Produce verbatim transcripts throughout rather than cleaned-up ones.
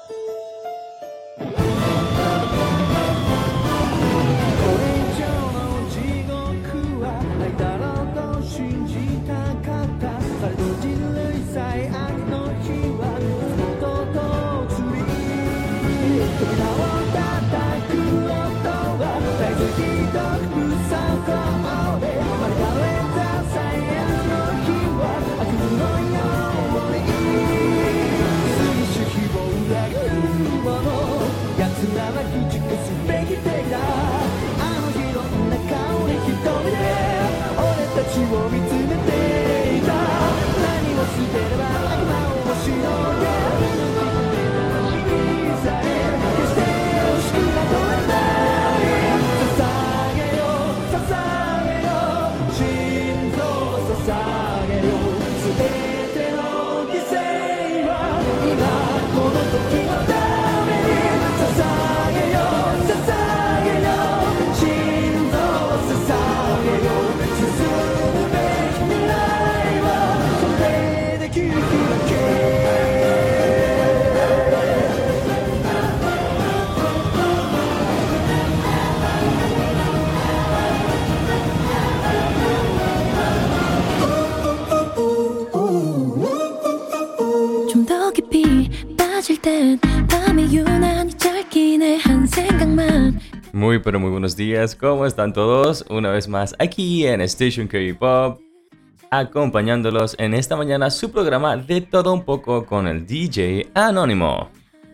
Muy pero muy buenos días, ¿cómo están todos? Una vez más aquí en Station K-Pop, acompañándolos en esta mañana su programa de todo un poco con el D J Anónimo.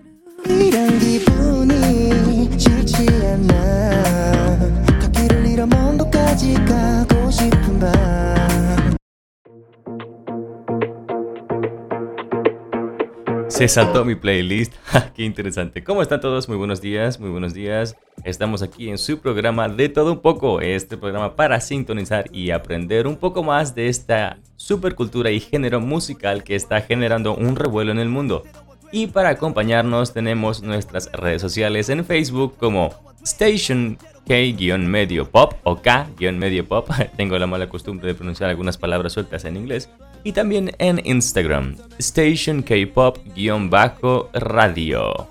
Se saltó mi playlist. Qué interesante. ¿Cómo están todos? Muy buenos días, muy buenos días. Estamos aquí en su programa de todo un poco. Este programa para sintonizar y aprender un poco más de esta supercultura y género musical que está generando un revuelo en el mundo. Y para acompañarnos tenemos nuestras redes sociales en Facebook como Station K-Medio Pop o K-Medio Pop. Tengo la mala costumbre de pronunciar algunas palabras sueltas en inglés. Y también en Instagram, Station K-Pop-Radio.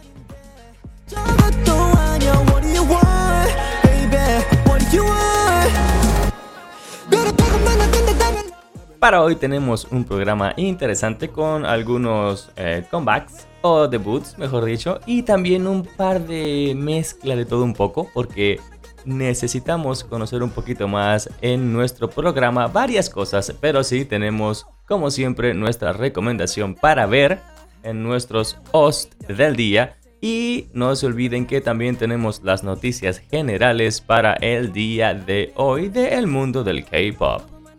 Para hoy tenemos un programa interesante con algunos eh, comebacks o debuts, mejor dicho, y también un par de mezcla de todo un poco, porque necesitamos conocer un poquito más en nuestro programa varias cosas, pero sí tenemos, como siempre, nuestra recomendación para ver en nuestros hosts del día. Y no se olviden que también tenemos las noticias generales para el día de hoy del mundo del K-pop.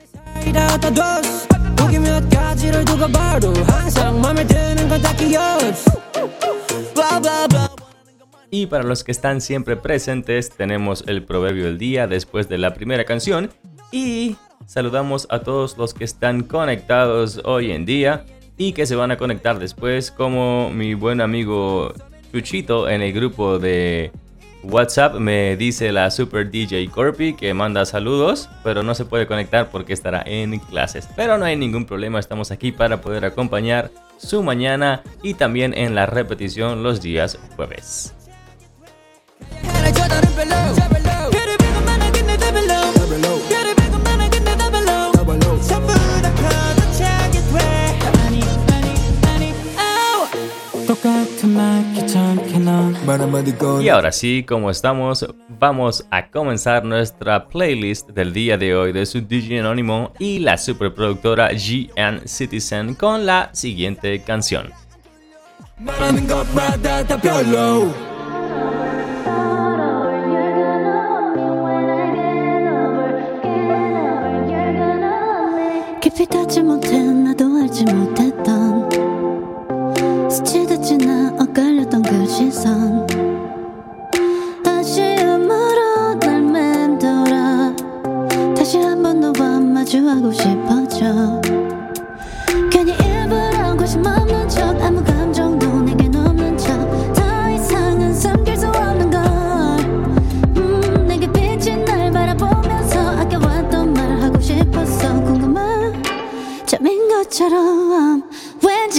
Y para los que están siempre presentes, tenemos el proverbio del día después de la primera canción. Y saludamos a todos los que están conectados hoy en día y que se van a conectar después, como mi buen amigo Chuchito en el grupo de WhatsApp. Me dice la Super D J Corpi que manda saludos, pero no se puede conectar porque estará en clases. Pero no hay ningún problema, estamos aquí para poder acompañar su mañana y también en la repetición los días jueves. Y ahora sí, como estamos, vamos a comenzar nuestra playlist del día de hoy de su D J Anónimo y la superproductora G N Citizen con la siguiente canción. 깊이 닿지 못해 나도 알지 못했던 스치듯 나 엇갈렸던 그 시선 아쉬움으로 날 맴돌아 다시 한 번 너와 마주하고 싶어져 괜히 일부러 관심 없는 척 아무 감정도 내겐 없는 척 더 이상은 숨길 수 없는 걸 음, 내게 비친 날 바라보면서 아껴왔던 말 하고 싶었어 궁금한 잠인 것처럼 왠지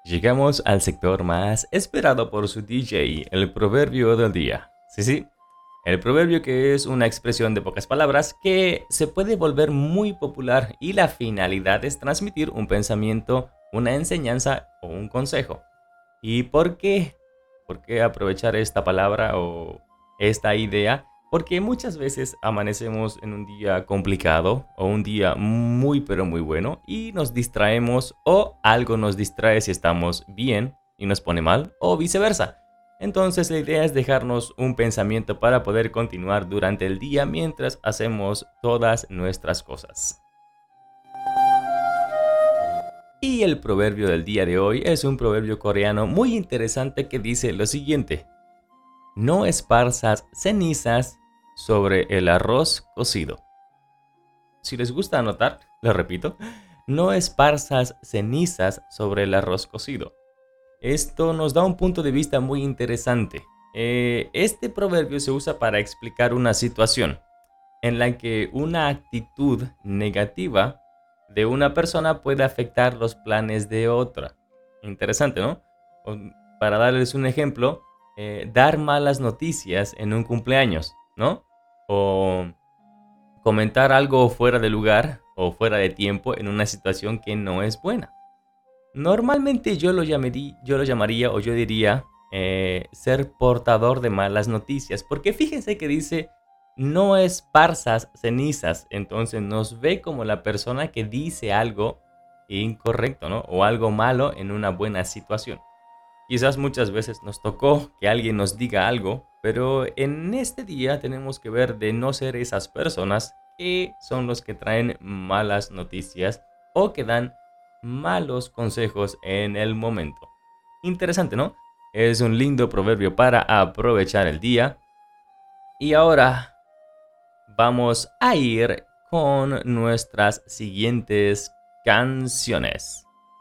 Llegamos al sector más esperado por su D J, el proverbio del día. Sí, sí, el proverbio, que es una expresión de pocas palabras que se puede volver muy popular y la finalidad es transmitir un pensamiento, una enseñanza o un consejo. ¿Y por qué? ¿Por qué aprovechar esta palabra o esta idea? Porque muchas veces amanecemos en un día complicado o un día muy pero muy bueno y nos distraemos, o algo nos distrae si estamos bien y nos pone mal, o viceversa. Entonces la idea es dejarnos un pensamiento para poder continuar durante el día mientras hacemos todas nuestras cosas. Y el proverbio del día de hoy es un proverbio coreano muy interesante que dice lo siguiente: no esparzas cenizas sobre el arroz cocido. Si les gusta anotar, lo repito: no esparzas cenizas sobre el arroz cocido. Esto nos da un punto de vista muy interesante. Eh, este proverbio se usa para explicar una situación en la que una actitud negativa de una persona puede afectar los planes de otra. Interesante, ¿no? Para darles un ejemplo, eh, dar malas noticias en un cumpleaños, ¿no? O comentar algo fuera de lugar o fuera de tiempo en una situación que no es buena. Normalmente yo lo llamaría, yo lo llamaría o yo diría eh, ser portador de malas noticias, porque fíjense que dice no esparzas cenizas, entonces nos ve como la persona que dice algo incorrecto, ¿no? O algo malo en una buena situación. Quizás muchas veces nos tocó que alguien nos diga algo, pero en este día tenemos que ver de no ser esas personas que son los que traen malas noticias o que dan malos consejos en el momento. Interesante, ¿no? Es un lindo proverbio para aprovechar el día. Y ahora vamos a ir con nuestras siguientes canciones.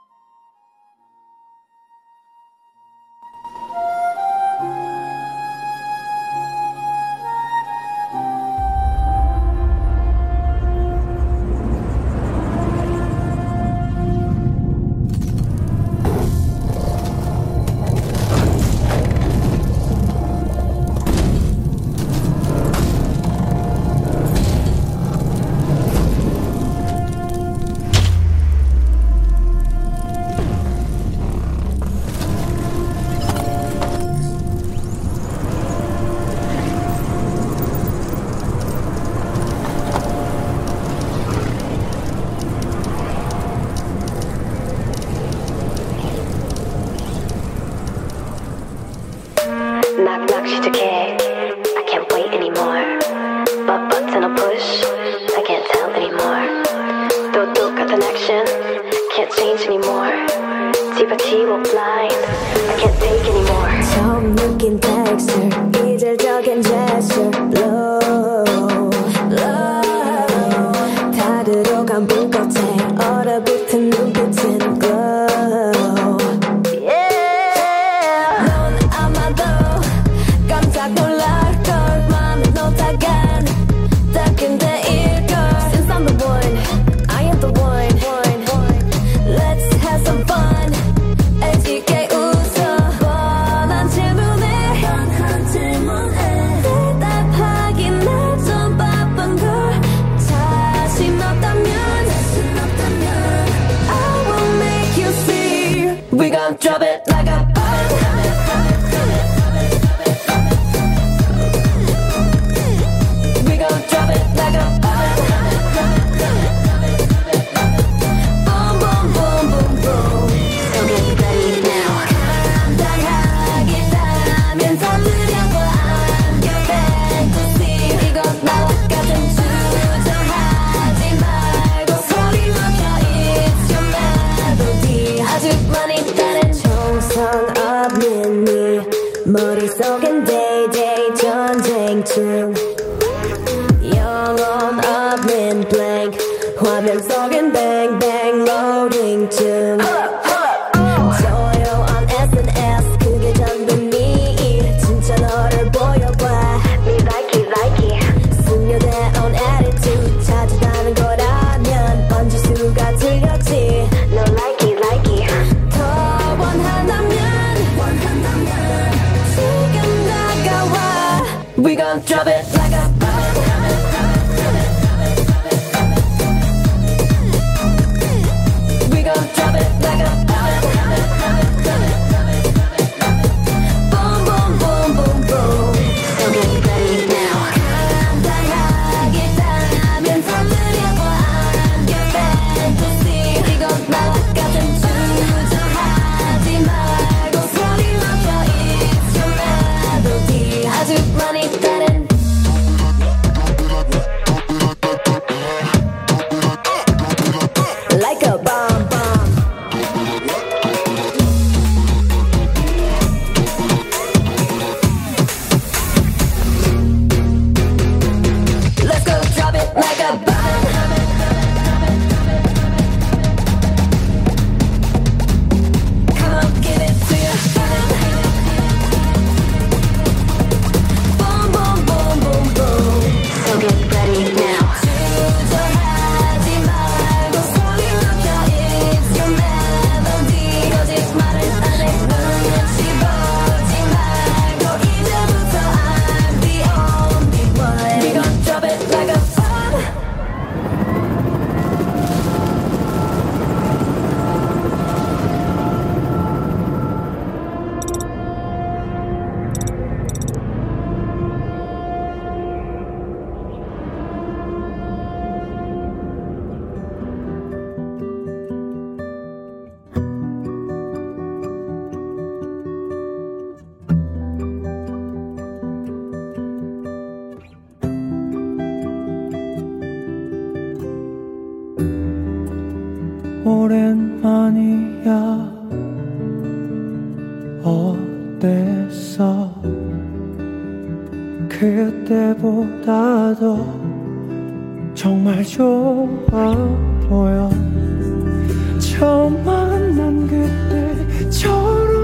Knock knock she's okay. I can't wait anymore. But button or push, I can't tell anymore. 또 똑같은 action, can't change anymore. 뒤바뒤로 blind, I can't take anymore. 처음 느낀 texture, 이질적인 gesture. Low, low. 다 들어간 불꽃에 얼어붙은 눈빛은 glow. We gon' drop it like a bomb. We gon' drop it like a bomb. Boom, boom, boom, boom, boom. So get ready now. 감당하기 따면서 두려워. I'm your fantasy. 이건 나와 같은 주저하지 말고 소리 높여. It's your melody. 아주 많이 정성 없는 네 머릿속엔 day-day 전쟁 중 영혼 없는 blank 화면 속엔 bang bang loading 중 조용한 에스엔에스 그게 전부 네 진짜 너를 보여봐 Me like it like it 숙녀다운 attitude 찾아다는 거라면 얹을 수가 틀렸지 No like it like it 더 원하 오랜만이야. 어땠어? 그때보다 더 정말 좋아 보여. 처음 만난 그때처럼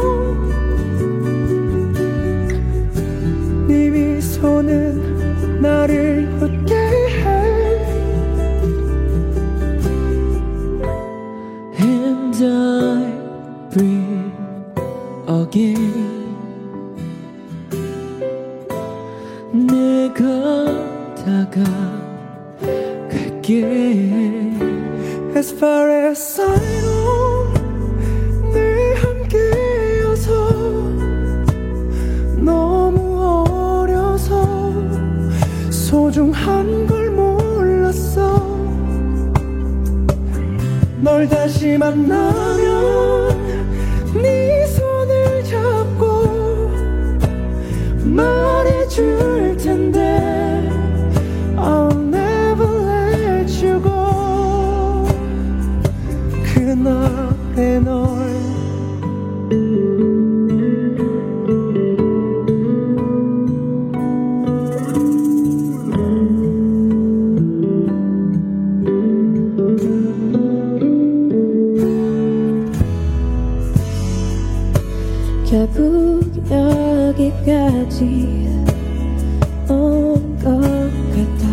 네 미소는 나를 웃게 해. And I breathe again. 내가 다가갈게. As far as I know 늘 함께여서 너무 어려서 소중한 걸 몰랐어. 널 다시 만나면 네 손을 잡고 말해줄 텐데 I'll never let you go. 그날의 널 결국 여기까지 온 것 같아.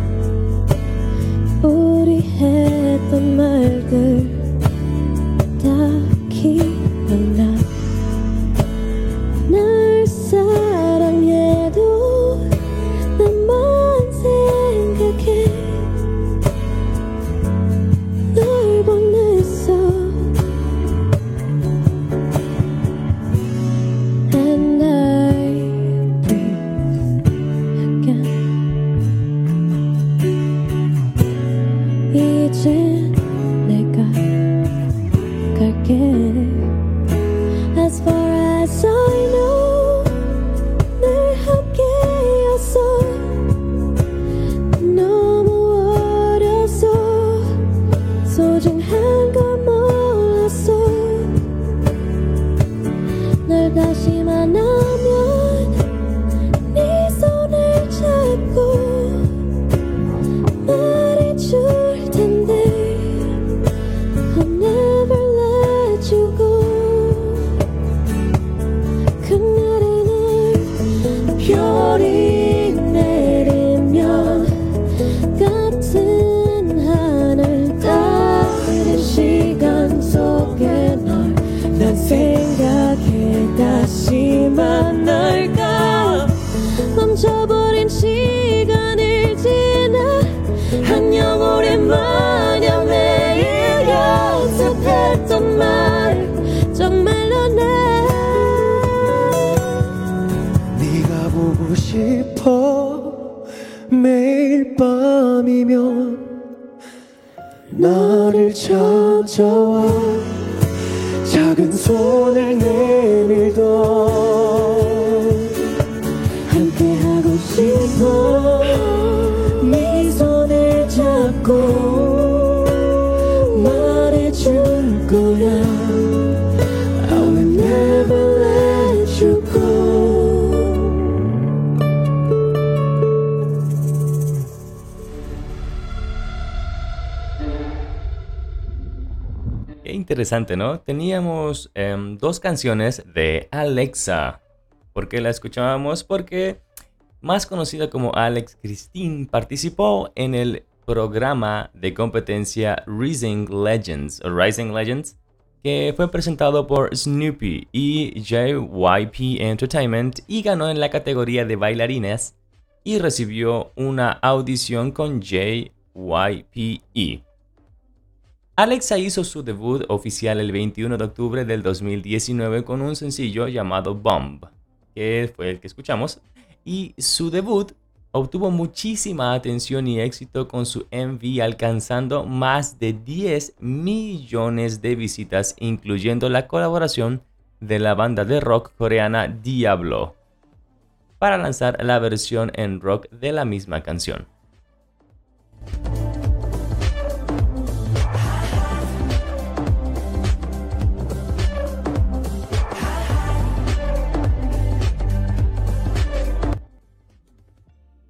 우리 했던 말들 다 기억나. 날 사랑해도 나만 생각해. 널 보냈어. And I breathe again. 이젠 내가 갈게. As far as I know 늘 함께였어. 너무 어려서 소중한 걸 몰랐어. 널 다시 만나면 네 손을 잡고 말해줄 텐데 I'll never let you go. 그날의 날 별이 내리면 같은 하늘 다른 시간 속에 널 난 생각해. 다시 만날까. 멈춰버린 시간을 지나 안녕 오랜만이야. 매일 연습했던 말 정말로 나 네가 보고 싶어. 매일 밤이면 나를 찾아와. 작은 손을 내밀던 함께하고 싶어. 네 손을 잡고 말해줄 거야. I will never let you go. Qué interesante, ¿no? Teníamos em, dos canciones de Alexa. ¿Por qué la escuchábamos? Porque, más conocida como Alex Christine, participó en el programa de competencia Rising Legends, o Rising Legends, que fue presentado por Snoopy y J Y P Entertainment y ganó en la categoría de bailarinas y recibió una audición con J Y P E. Alexa hizo su debut oficial el veintiuno de octubre del dos mil diecinueve con un sencillo llamado Bomb, que fue el que escuchamos, y su debut obtuvo muchísima atención y éxito con su M V alcanzando más de diez millones de visitas, incluyendo la colaboración de la banda de rock coreana Diablo para lanzar la versión en rock de la misma canción.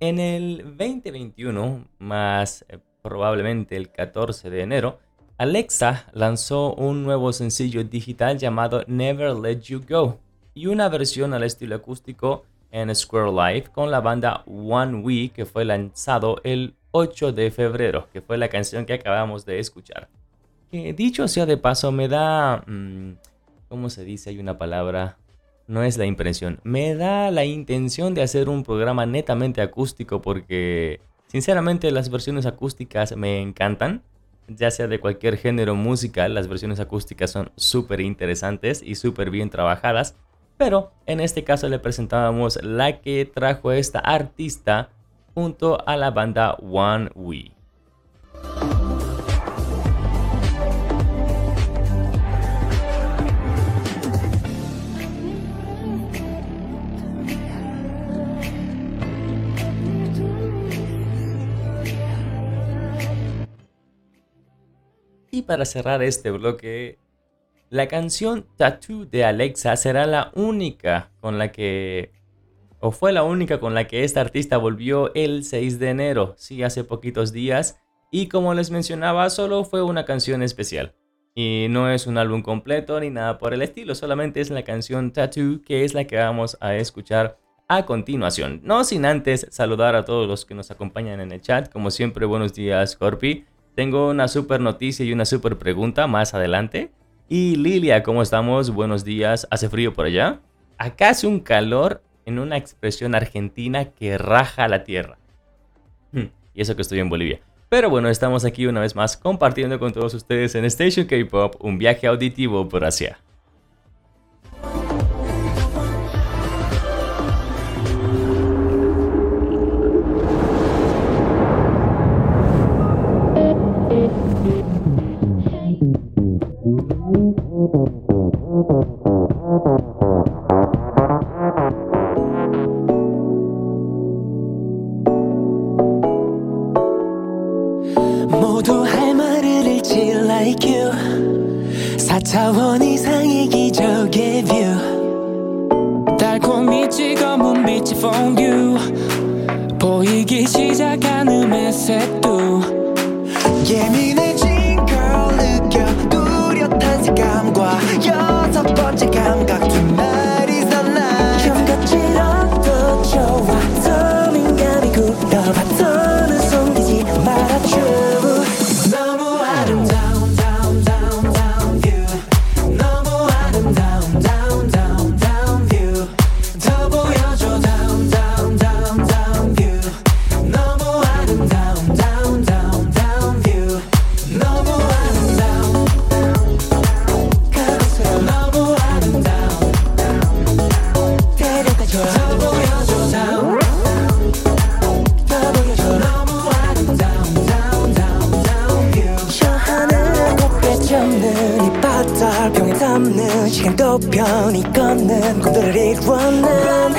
En el veinte veintiuno, más eh, probablemente el catorce de enero, Alexa lanzó un nuevo sencillo digital llamado Never Let You Go y una versión al estilo acústico en Square Live con la banda One We, que fue lanzado el ocho de febrero, que fue la canción que acabamos de escuchar. Que dicho sea de paso, me da... Mmm, ¿cómo se dice? Hay una palabra... No es la impresión, me da la intención de hacer un programa netamente acústico porque sinceramente las versiones acústicas me encantan, ya sea de cualquier género musical. Las versiones acústicas son súper interesantes y súper bien trabajadas, pero en este caso le presentábamos la que trajo esta artista junto a la banda One We. Y para cerrar este bloque, la canción Tattoo de Alexa será la única con la que, o fue la única con la que esta artista volvió el seis de enero, sí, hace poquitos días, y como les mencionaba, solo fue una canción especial. Y no es un álbum completo ni nada por el estilo, solamente es la canción Tattoo, que es la que vamos a escuchar a continuación. No sin antes saludar a todos los que nos acompañan en el chat, como siempre, buenos días, Scorpi. Tengo una super noticia y una super pregunta más adelante. Y Lilia, ¿cómo estamos? Buenos días. ¿Hace frío por allá? Acá hace un calor en una expresión argentina que raja la tierra. Y eso que estoy en Bolivia. Pero bueno, estamos aquí una vez más compartiendo con todos ustedes en Station K-Pop un viaje auditivo por Asia. 모두 할 말을 잃지 like you 사 차원 이상의 기적의 view 달콤히 찍어문 빛이 퐁듀 보이기 시작한 음의 색도 예민해진 girl 느껴 뚜렷한 색감과 여섯 번째 감각 두 마리서 날 감각질 않도 좋아 더 민감히 굴러봐 더는 숨기지 말아줘 너무 아름다운 down down down view 너무 아름다운 down down down view 더 보여줘 down down down down view 너무 아름다운 down down down view 너무 아름다운 그곳으로 너무 아름다운 데려가줘 더 보여줘 down 더 보여줘 너무 아름다운 down down down view 저 하늘을 곱게 잡는 이 바다병에 담는 시간도 편히 걷는 꿈들을 이루어낸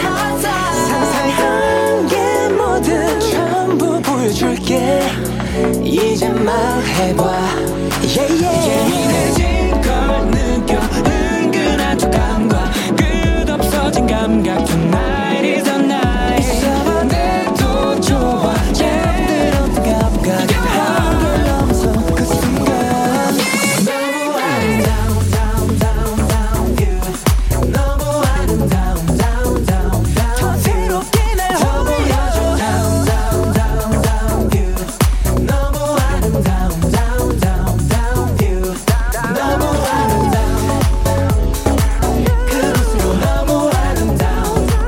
상상한 게 모두 전부 보여줄게 이제 말해봐 yeah, yeah. 예민해진 걸 느껴 은근한 촉감과 끝없어진 감각 Tonight is the night 있어봐도 좋아 잠들었던 감각 한결 넘어서 그 순간 너무 아름다운 down down down view 너무 아름다운 down down down 더 새롭게 날 더 보여줘 down down down down view 너무 아름다운 down down down view 너무 아름다운 그곳으로 너무 아름다운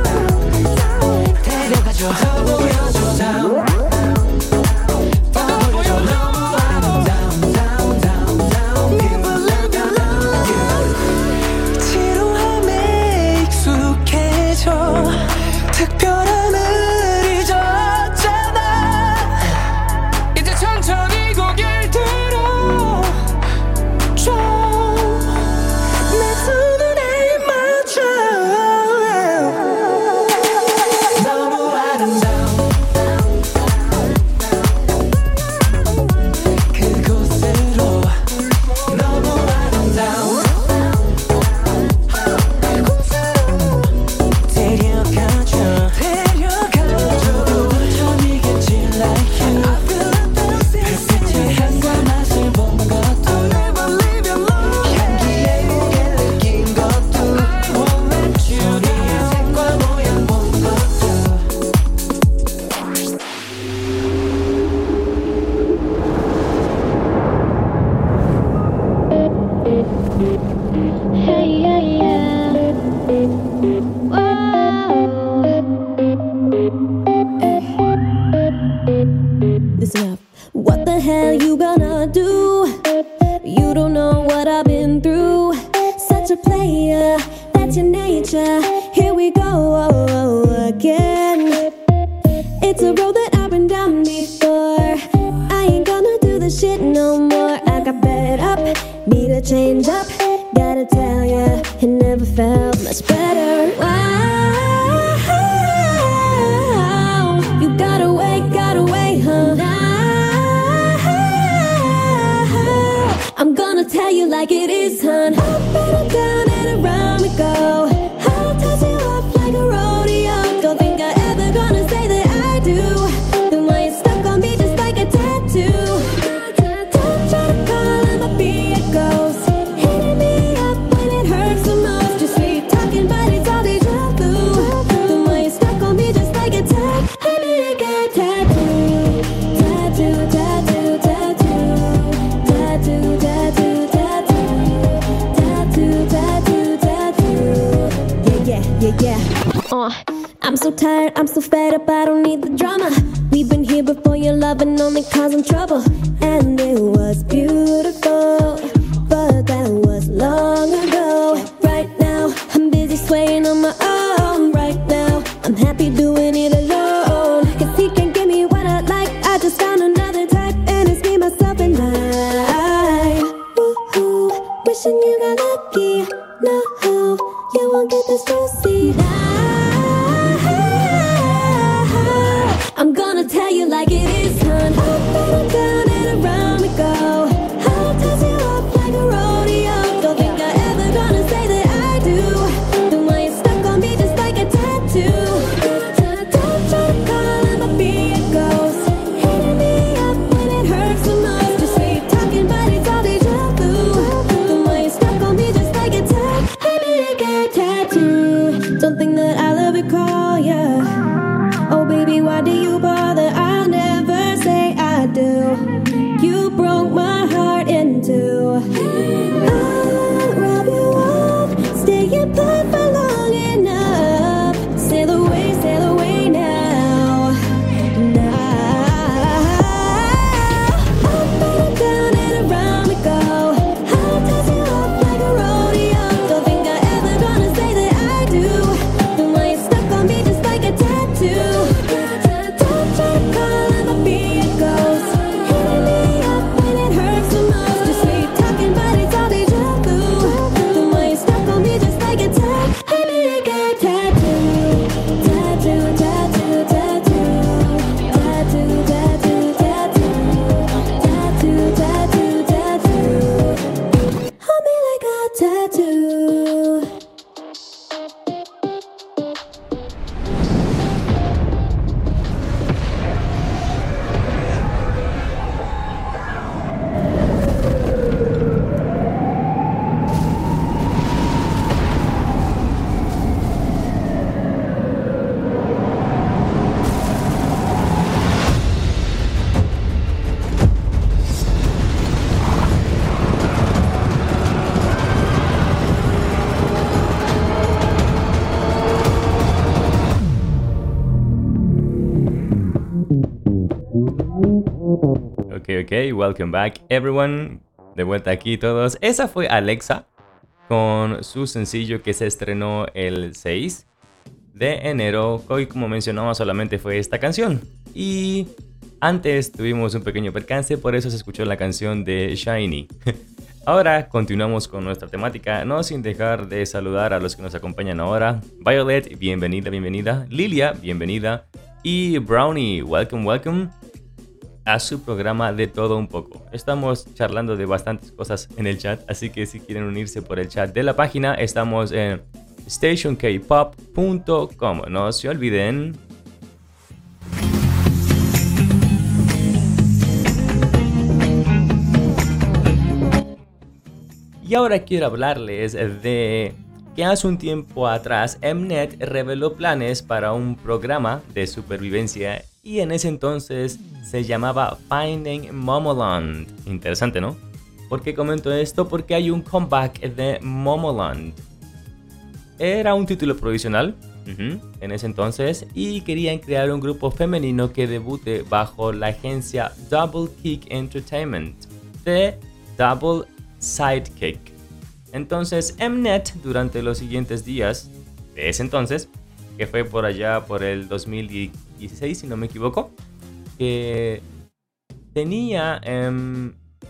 Hey, yeah, yeah. Whoa. Listen up. What the hell you gonna do? You don't know what I've been through. Such a player, that's your nature. Here we go oh, oh, again. It's a road that I've been down before. I ain't gonna do this shit no more. I got fed up, need a change up. Gotta tell ya, it never felt much better. Wow, you got away, got away, huh? Now, I'm gonna tell you like it is, hun. Up and down and around we go. I'll toss you up like a rodeo. Don't think I ever gonna say that I do. Then why you stuck on me just like a tattoo? Don't try to call and I'll be a ghost. Hitting me up when it hurts the most. Just sweet talking, but it's all deja vu. Then why you stuck on me just like a tattoo? I need to get tattoo, tattoo, tattoo, tattoo, tattoo, tattoo, tattoo, tattoo, tattoo, tattoo. Yeah, yeah, yeah, yeah. Uh, I'm so tired, I'm so fed up, I don't need the drama. We've been here before, your loving only causing trouble. And it was beautiful, but that was long ago. Right now, I'm busy swaying on my own. Right now, I'm happy doing it alone. Cause he can't give me what I like, I just found another type. And it's me, myself, and I. Woo-hoo, wishing you got lucky. No, you won't get this juicy. I'm gonna tell you like it is, hun. Up and down and around we go. I'll toss you up like a rodeo. Don't think I ever gonna say that I do. Then why you stuck on me just like a tattoo? Don't try to call and I'll be a ghost. Hitting me up when it hurts the most. Just sweet talking, but it's all deja vu. Then why you stuck on me just like a tattoo? I need to get tattoo. Don't think that I'll ever call ya. Oh baby, why do you bother? I'll never say I do. You broke my heart in two. I'll rub you off, stay in bed for long enough. Sail away, sail away now. Now, up and down and around we go. I'll toss you up like a rodeo. Don't think I ever gonna say that I do. Then why you stuck on me just like a tattoo? Don't try to call and I'll be a ghost. Hitting me up when it hurts the most. Just sweet talking, but it's all deja vu. Then why you stuck on me just like a tattoo? I need to get tattoo, tattoo, tattoo, tattoo, tattoo, tattoo, tattoo, tattoo, tattoo, tattoo. Hold me like a tattoo. Ok, ok, welcome back everyone. De vuelta aquí todos. Esa fue Alexa con su sencillo que se estrenó el seis de enero. Hoy, como mencionaba, solamente fue esta canción. Y antes tuvimos un pequeño percance, por eso se escuchó la canción de Shiny. Ahora continuamos con nuestra temática, no sin dejar de saludar a los que nos acompañan ahora. Violet, bienvenida, bienvenida. Lilia, bienvenida. Y Brownie, welcome, welcome a su programa de todo un poco. Estamos charlando de bastantes cosas en el chat, así que si quieren unirse por el chat de la página, estamos en station k pop punto com. No se olviden. Y ahora quiero hablarles de que hace un tiempo atrás Mnet reveló planes para un programa de supervivencia y en ese entonces se llamaba Finding Momoland. Interesante, ¿no? ¿Por qué comento esto? Porque hay un comeback de Momoland. Era un título provisional uh-huh, en ese entonces y querían crear un grupo femenino que debute bajo la agencia Double Kick Entertainment de Double Sidekick. Entonces Mnet durante los siguientes días de ese entonces, que fue por allá por el dos mil dieciséis si no me equivoco, que tenía, um,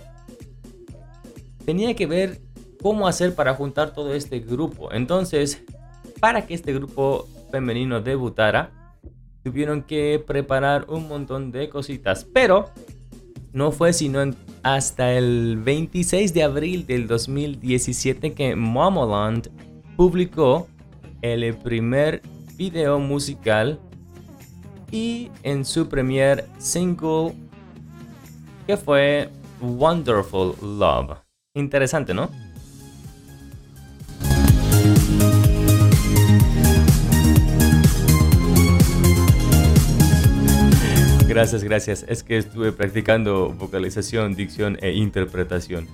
tenía que ver cómo hacer para juntar todo este grupo. Entonces, para que este grupo femenino debutara, tuvieron que preparar un montón de cositas, pero no fue sino en, hasta el veintiséis de abril del dos mil diecisiete que Momoland publicó el primer video musical y en su primer single, que fue Wonderful Love. Interesante, ¿no? Gracias, gracias. Es que estuve practicando vocalización, dicción e interpretación.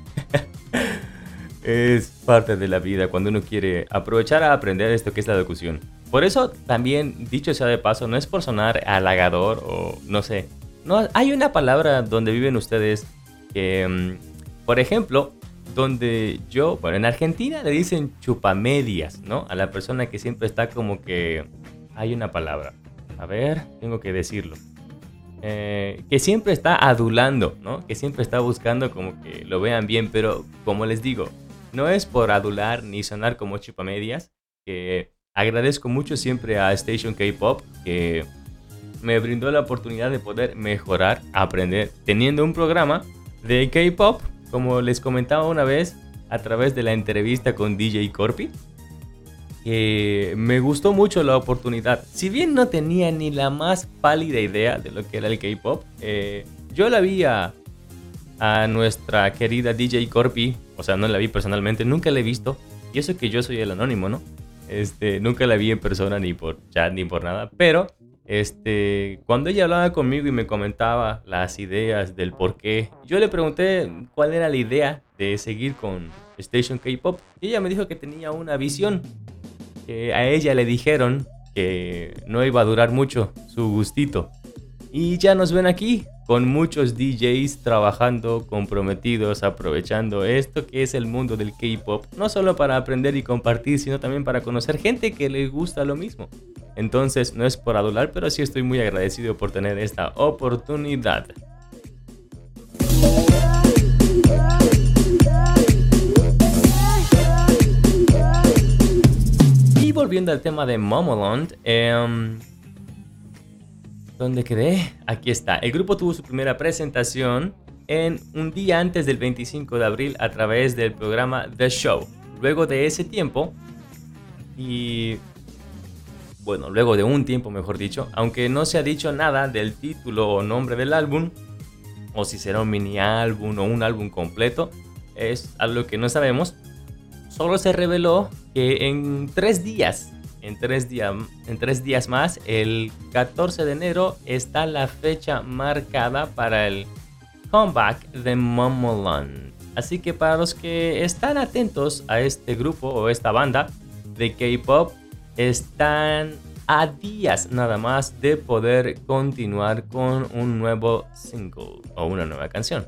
Es parte de la vida cuando uno quiere aprovechar a aprender esto que es la locución. Por eso también, dicho sea de paso, no es por sonar halagador o no sé. No, hay una palabra donde viven ustedes que, por ejemplo, donde yo, bueno, en Argentina le dicen chupamedias, ¿no? A la persona que siempre está como que... Hay una palabra. A ver, tengo que decirlo. Eh, que siempre está adulando, ¿no? Que siempre está buscando como que lo vean bien, pero como les digo, no es por adular ni sonar como chupamedias, que agradezco mucho siempre a Station K-Pop, que me brindó la oportunidad de poder mejorar, aprender, teniendo un programa de K-Pop, como les comentaba una vez, a través de la entrevista con D J Corpi. Que me gustó mucho la oportunidad. Si bien no tenía ni la más pálida idea de lo que era el K-Pop, eh, yo la vi a, a nuestra querida D J Corpi, o sea, no la vi personalmente, nunca la he visto, y eso que yo soy el anónimo, ¿no? Este, nunca la vi en persona, ni por chat, ni por nada, pero este, cuando ella hablaba conmigo y me comentaba las ideas del por qué, yo le pregunté cuál era la idea de seguir con Station K-Pop, y ella me dijo que tenía una visión. Que a ella le dijeron que no iba a durar mucho su gustito. Y ya nos ven aquí con muchos D Js trabajando, comprometidos, aprovechando esto que es el mundo del K-Pop. No solo para aprender y compartir, sino también para conocer gente que le gusta lo mismo. Entonces no es por adular, pero sí estoy muy agradecido por tener esta oportunidad. Volviendo al tema de Momoland, eh, ¿dónde quedé? Aquí está. El grupo tuvo su primera presentación en un día antes del veinticinco de abril a través del programa The Show. Luego de ese tiempo, y bueno, luego de un tiempo mejor dicho, aunque no se ha dicho nada del título o nombre del álbum, o si será un mini álbum o un álbum completo, es algo que no sabemos. Solo se reveló que en tres días, en tres, día, en tres días más, el catorce de enero, está la fecha marcada para el comeback de Momoland. Así que para los que están atentos a este grupo o esta banda de K-Pop, están a días nada más de poder continuar con un nuevo single o una nueva canción.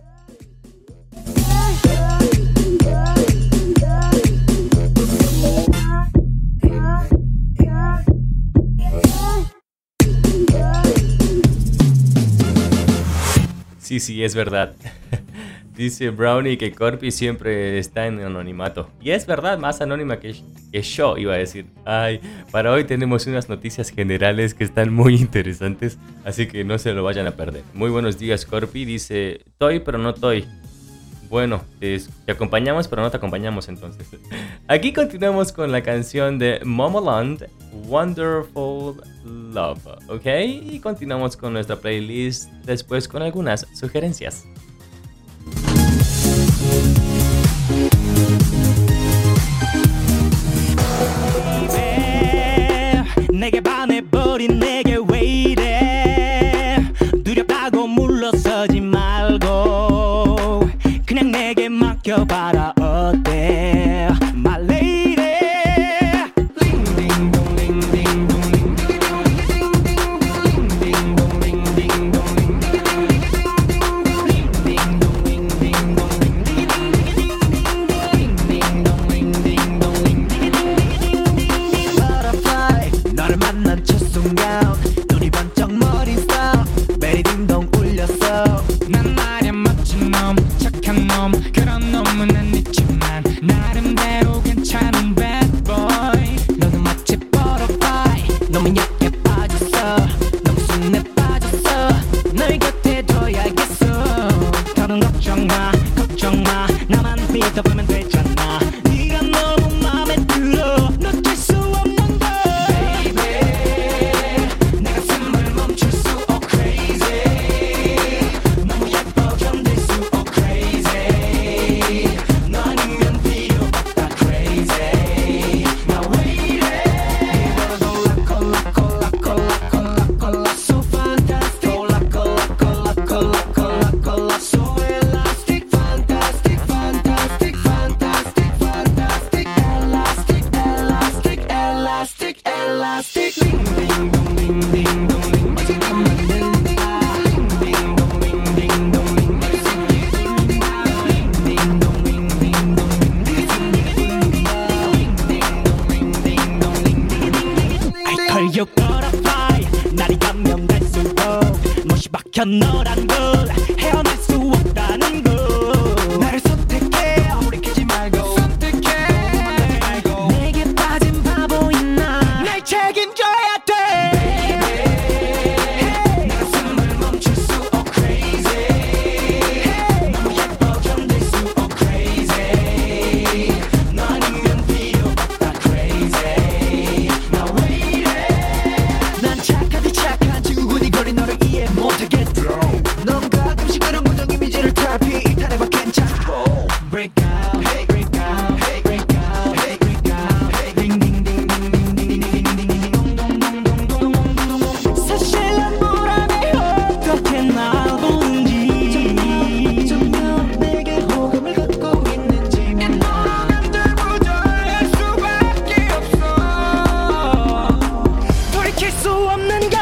Sí, sí, es verdad. Dice Brownie que Corpi siempre está en anonimato. Y es verdad, más anónima que, que yo, iba a decir. Ay, para hoy tenemos unas noticias generales que están muy interesantes, así que no se lo vayan a perder. Muy buenos días, Corpi. Dice, toy pero no toy. Bueno, te, te acompañamos pero no te acompañamos entonces. Aquí continuamos con la canción de Momoland, Wonderful Love, ¿ok? Y continuamos con nuestra playlist después con algunas sugerencias. 내게 반해버린 내게 왜 이래 두렵다고 물러서지 말고 그냥 내게 맡겨 알아 어때 My lady Butterfly 너를 만난 첫 순간 눈이 번쩍 머리 써 베리딩동 울렸어 난 말야 멋진 놈 착한 놈 그런 놈은 아니지만 나름대로 괜찮은 bad boy 너는 마치 butterfly 너무 얕게 빠졌어 너무 순해 빠졌어 널 곁에 둬야겠어 더는 걱정 마 걱정 마 나만 믿어보면 되잖아 네가 너무 맘에 들어 놓칠 수 없는 걸 Baby 내 가슴을 멈출 수 oh crazy 너무 예뻐 견딜 수 oh crazy 너 아니면 필요 없다 crazy Now wait it 골라 골라 골라 골라 골라 골라 so fantastic 골라 골라 골라 골라 골라 골라 so elastic fantastic fantastic fantastic fantastic elastic elastic elastic elastic ding ding dong ding ding dong ding 마지막만 들린다 ding dong ding ding dong ding 머리 속에 들린다 ding dong ding ding dong ding 네가 생기게 들린다 ding ding dong ding ding ding I call you butterfly 날이 가면 갈수록 못이 박혀 너란 걸 헤어날 수 없다는 걸 나를 선택해 돌이키지 말고 선택해 말고 내게 빠진 바보인 날 책임져야 돼 Baby 내 가슴을 멈출 수 oh crazy 너무 예뻐 견딜 수 oh crazy 너 아니면 필요 없다 crazy Now wait it 난 착하디 착한 친구군이 거리 너를 이해 못하겠어 넌 가끔씩 그런 고정 이미지를 탈피 이탈해봐 괜찮아 Break out hey break out hey break out hey break out hey ding ding ding ding ding ding ding ding ding ding dong dong dong dong dong dong dong 사실 난 불안해 어떻게 날 보는지 정말 내게 호감을 갖고 있는지 너라면 들부정할 수밖에 없어 돌이킬 수 없는 걸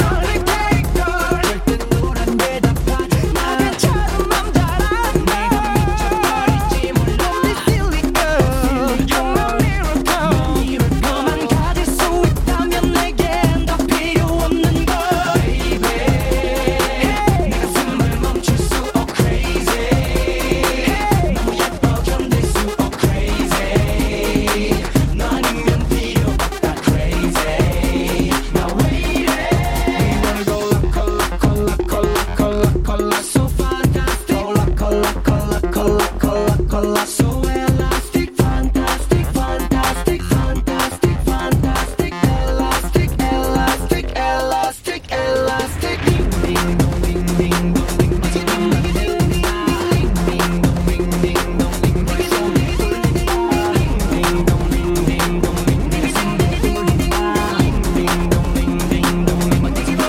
절대 노란 대답하지 마 괜찮은 맘 잘한다 내가 미쳐버릴지 몰라 Only silly girl You're my miracle 너만 가질 수 있다면 내겐 더 필요 없는 걸 Baby 내 가슴을 멈출 수 oh crazy 너무 예뻐 견딜 수 oh crazy 너 아니면 필요 없다 crazy Now wait it 골라 골라 골라 골라 골라 so fantastic 골라 골라 골라 골라 골라 골라 so elastic fantastic fantastic fantastic fantastic elastic elastic elastic elastic ding ding dong ding ding dong ding 마지막만 들린다 ding ding dong ding ding dong ding 머리 속에 들린다 ding ding dong ding ding dong ding 내가 생기게 들린다 ding ding dong ding ding dong ding 마지막만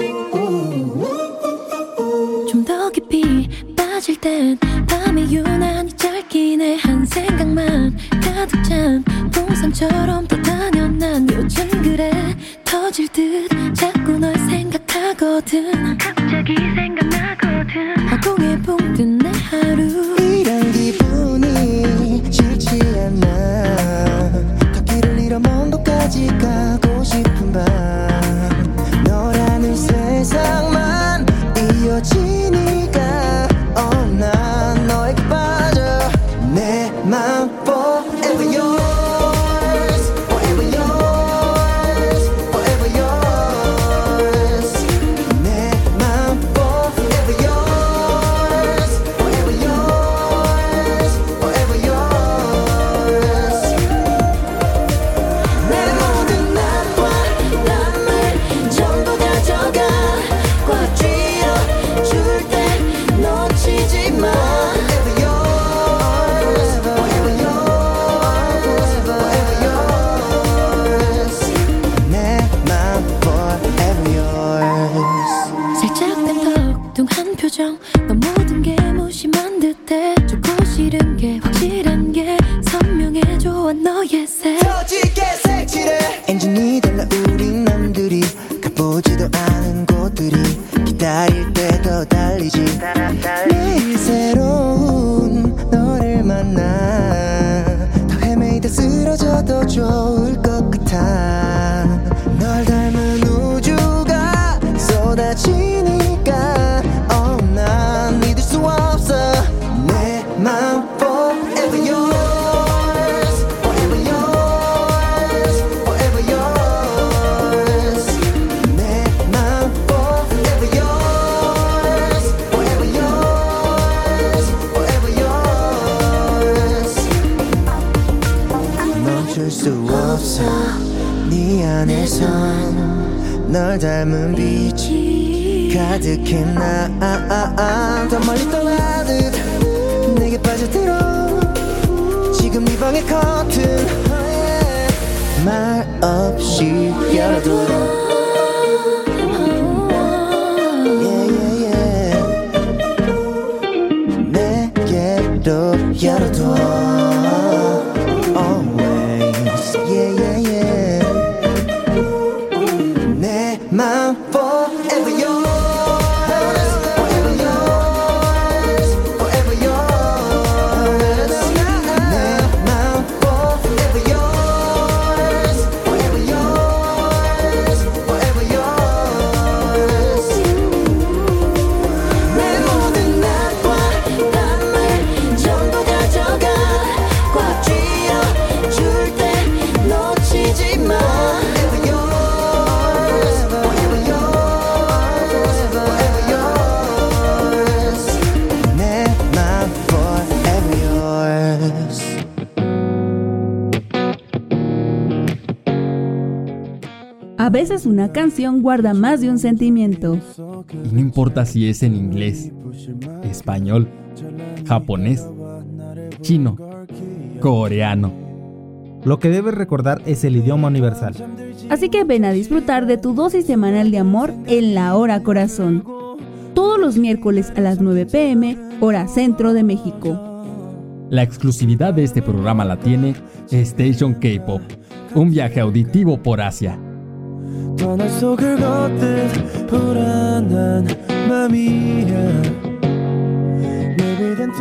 좀 더 깊이 빠질 땐 밤이 유난히 짧긴 해 한 생각만 가득 찬 동산처럼 떠다녀 난 요즘 그래 터질 듯 자꾸 널 생각하거든 갑자기 생각나거든 허공에 붕뜬 내 하루 이런 기분이 싫지 않아 더 길을 잃어 먼 곳까지 가고 싶은 밤 너라는 세상만 이어지니까 oh, 난 너에게 빠져 내 맘 forever yours forever yours forever yours 내 맘 forever yours forever yours 너의 새 터지게 색칠해 엔진이 달라 우린 남들이 가보지도 않은 곳들이 기다릴 때 더 달리지 매일 새로운 너를 만나 더 헤매이다 쓰러져도 좋을 것 같아 널 닮은 우주가 쏟아지니까 oh, 난 믿을 수 없어 내 맘 forever yours forever yours forever yours 내 맘 forever yours forever yours forever yours 멈출 수 없어 네 안에선 널 닮은 빛이 가득해 나더 멀리 떠나듯 내게 빠져들어 지금 네 방의 커튼 말 없이 열어둬 yeah, yeah, yeah. 내게로 열어둬 always yeah, yeah, yeah. 내 맘 forever yours forever yours forever yours 내 맘 forever yours forever yours forever yours 내 모든 낮과 밤을 전부 가져가 꽉 쥐어줄 때 놓치지 마 forever yours forever yours forever yours 내 맘 forever yours A veces una canción guarda más de un sentimiento. Y no importa si es en inglés, español, japonés, chino, coreano. Lo que debes recordar es el idioma universal. Así que ven a disfrutar de tu dosis semanal de amor en La Hora Corazón. Todos los miércoles a las nueve pm, hora centro de México. La exclusividad de este programa la tiene Station K-Pop, un viaje auditivo por Asia. 떠날 속을 걷듯 불안한 맘이야 내비된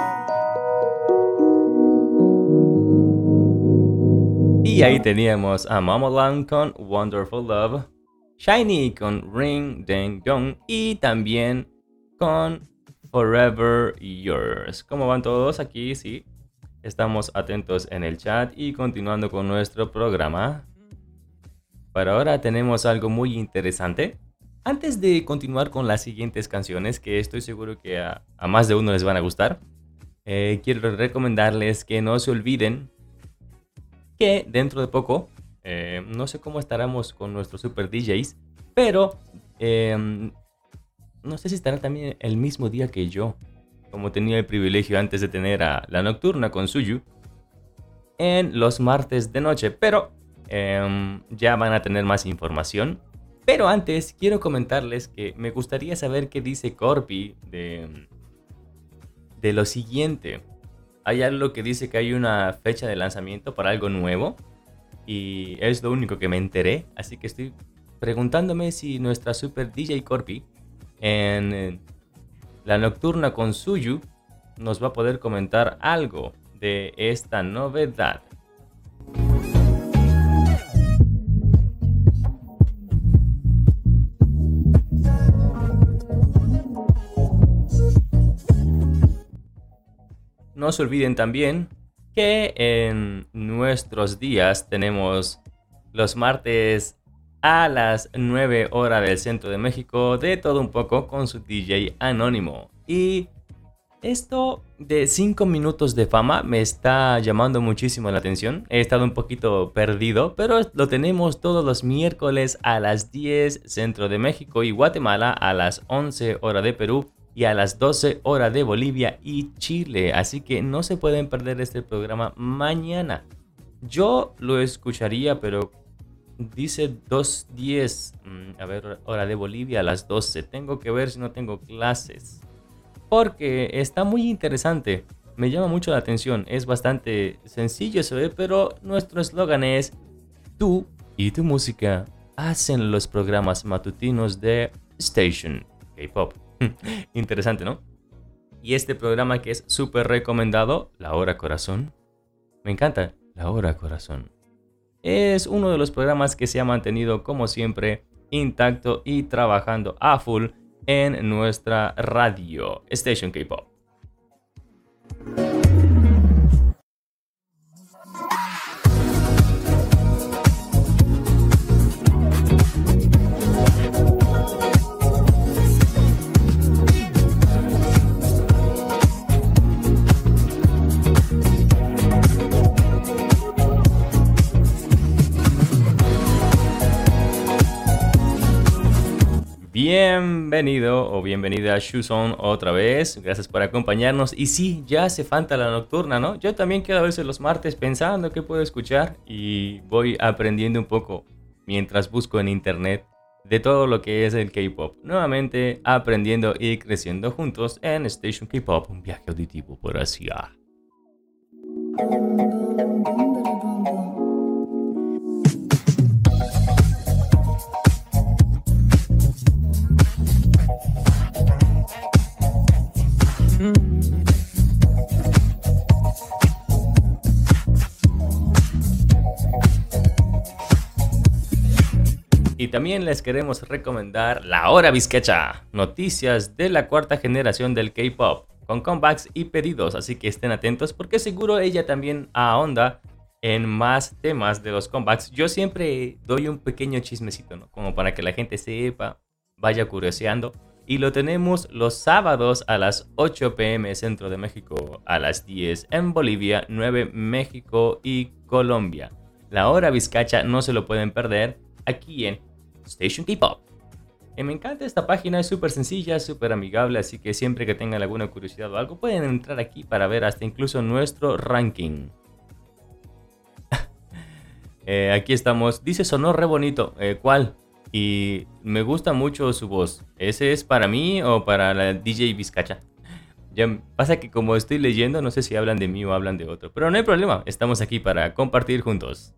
Y ahí teníamos a Momoland con Wonderful Love, Shiny con Ring Ding Dong y también con Forever Yours. ¿Cómo van todos aquí? Sí, estamos atentos en el chat y continuando con nuestro programa. Para ahora tenemos algo muy interesante. Antes de continuar con las siguientes canciones, que estoy seguro que a, a más de uno les van a gustar, eh, quiero recomendarles que no se olviden que dentro de poco, eh, no sé cómo estaremos con nuestros super D Js, pero eh, no sé si estará también el mismo día que yo, como tenía el privilegio antes de tener a La Nocturna con Suyu, en los martes de noche, pero eh, ya van a tener más información. Pero antes quiero comentarles que me gustaría saber qué dice Corpi de, de lo siguiente. Hay algo que dice que hay una fecha de lanzamiento para algo nuevo y es lo único que me enteré, así que estoy preguntándome si nuestra super D J Corpi en eh, La Nocturna con Suyu nos va a poder comentar algo de esta novedad. No se olviden también que en nuestros días tenemos los martes a las nueve horas del centro de México de todo un poco con su D J anónimo. Y esto de cinco minutos de fama me está llamando muchísimo la atención. He estado un poquito perdido, pero lo tenemos todos los miércoles a las diez centro de México y Guatemala, a las once horas de Perú y a las doce horas de Bolivia y Chile. Así que no se pueden perder este programa mañana. Yo lo escucharía, pero dice dos diez. A ver, hora de Bolivia a las doce. Tengo que ver si no tengo clases, porque está muy interesante. me llama mucho la atención. Es bastante sencillo, se ve, pero nuestro eslogan es: tú y tu música hacen los programas matutinos de Station K-Pop. Interesante, ¿no? Y este programa que es súper recomendado, La Hora Corazón. Me encanta, La Hora Corazón. Es uno de los programas que se ha mantenido, como siempre, intacto y trabajando a full en nuestra radio, Station K-Pop. Bienvenido o bienvenida a Shuzon otra vez. Gracias por acompañarnos. Y sí, ya hace falta la nocturna, ¿no? Yo también quedo a veces los martes pensando qué puedo escuchar y voy aprendiendo un poco mientras busco en internet de todo lo que es el K-Pop. Nuevamente aprendiendo y creciendo juntos en Station K-Pop, un viaje auditivo por Asia. Y también les queremos recomendar La Hora Vizcacha, noticias de la cuarta generación del K-Pop, con comebacks y pedidos, así que estén atentos porque seguro ella también ahonda en más temas de los comebacks. Yo siempre doy un pequeño chismecito, ¿no? Como para que la gente sepa, vaya curioseando. Y lo tenemos los sábados a las ocho pm Centro de México, a las diez en Bolivia, nueve México y Colombia. La Hora Vizcacha no se lo pueden perder aquí en Station K-Pop. Y me encanta esta página, es súper sencilla, súper amigable, así que siempre que tengan alguna curiosidad o algo pueden entrar aquí para ver hasta incluso nuestro ranking. eh, aquí estamos, dice sonó re bonito, eh, ¿cuál? Y me gusta mucho su voz. ¿Ese es para mí o para la D J Vizcacha? Ya pasa que como estoy leyendo, no sé si hablan de mí o hablan de otro. Pero no hay problema, estamos aquí para compartir juntos.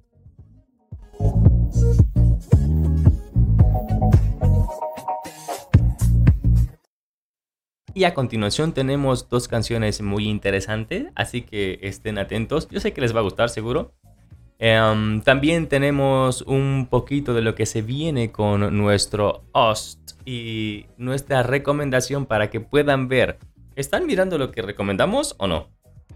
Y a continuación tenemos dos canciones muy interesantes, así que estén atentos. Yo sé que les va a gustar seguro. Um, también tenemos un poquito de lo que se viene con nuestro host y nuestra recomendación para que puedan ver. ¿Están mirando lo que recomendamos o no?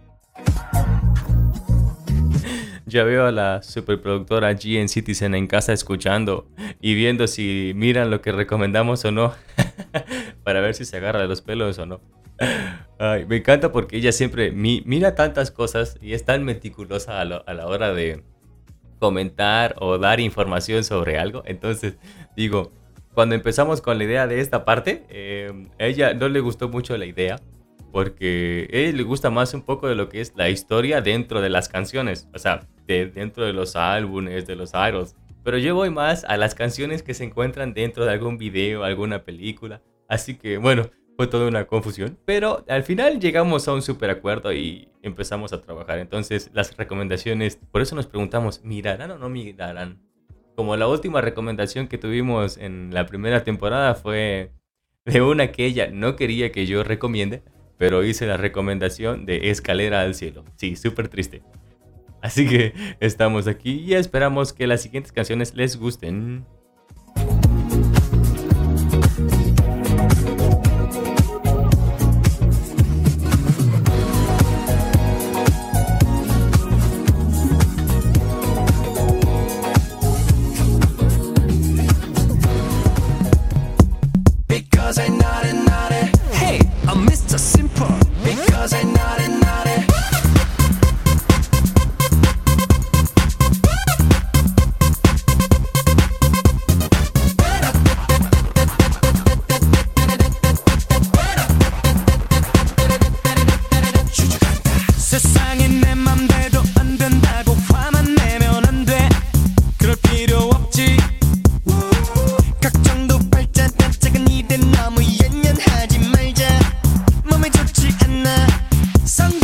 Ya veo a la superproductora G N Citizen en casa escuchando y viendo si miran lo que recomendamos o no. Para ver si se agarra de los pelos o no. Ay, me encanta porque ella siempre mi, mira tantas cosas y es tan meticulosa a, lo, a la hora de comentar o dar información sobre algo. Entonces, digo, cuando empezamos con la idea de esta parte, eh, a ella no le gustó mucho la idea. Porque a ella le gusta más un poco de lo que es la historia dentro de las canciones. O sea, de, dentro de los álbumes, de los idols. Pero yo voy más a las canciones que se encuentran dentro de algún video, alguna película. Así que, bueno, fue toda una confusión. Pero al final llegamos a un super acuerdo y empezamos a trabajar. Entonces, las recomendaciones, por eso nos preguntamos, ¿mirarán o no mirarán? Como la última recomendación que tuvimos en la primera temporada fue de una que ella no quería que yo recomiende. Pero hice la recomendación de Escalera al Cielo. Sí, súper triste. Así que estamos aquí y esperamos que las siguientes canciones les gusten. Because I naughty naughty. Hey, I'm Mister Simple. Because I naughty naughty. 세상이 내 맘대로 안 된다고 화만 내면 안 돼. 그럴 필요 없지. 걱정도 발전한 작은 일에 너무 연연하지 말자. 몸에 좋지 않아. 성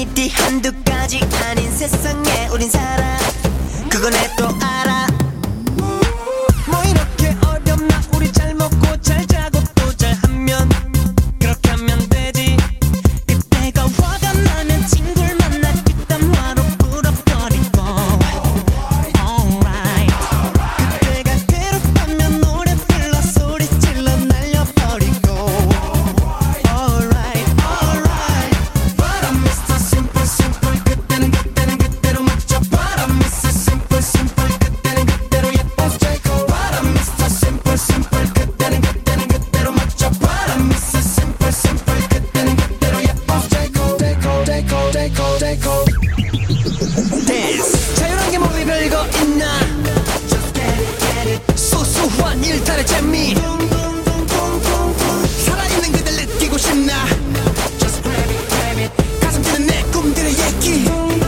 일이 한두 가지 아닌 세상에 우린 살아 그건 해도 알아 뭐 이렇게 어렵나 우리 잘 먹고 잘 자고 또 잘하면 그렇게 하면 되지 이때가 화가 나면 친구를 만나 뒷담화로 풀어버리고 Alright 그때가 괴롭다면 노래 불러 소리 질러 날려버리고 Alright alright 바람 미스터 simple simple 그때는 그때는 그때로 맞춰 바람 미스터 simple simple 그때는 그때로 예뻐 스트레이트 바람 미스터 simple simple 그때는 그때는 그때로 맞춰 바람 미스터 simple simple 그때는 그때로 예뻐 스트레이트 데이코 데이코 데이코 댄스 자유란 게 몸이 별거 있나 Just get it get it 소소한 일탈의 재미 살아있는 그댈 느끼고 싶나 Just grab it grab it 가슴 뛰는 내 꿈들의 얘기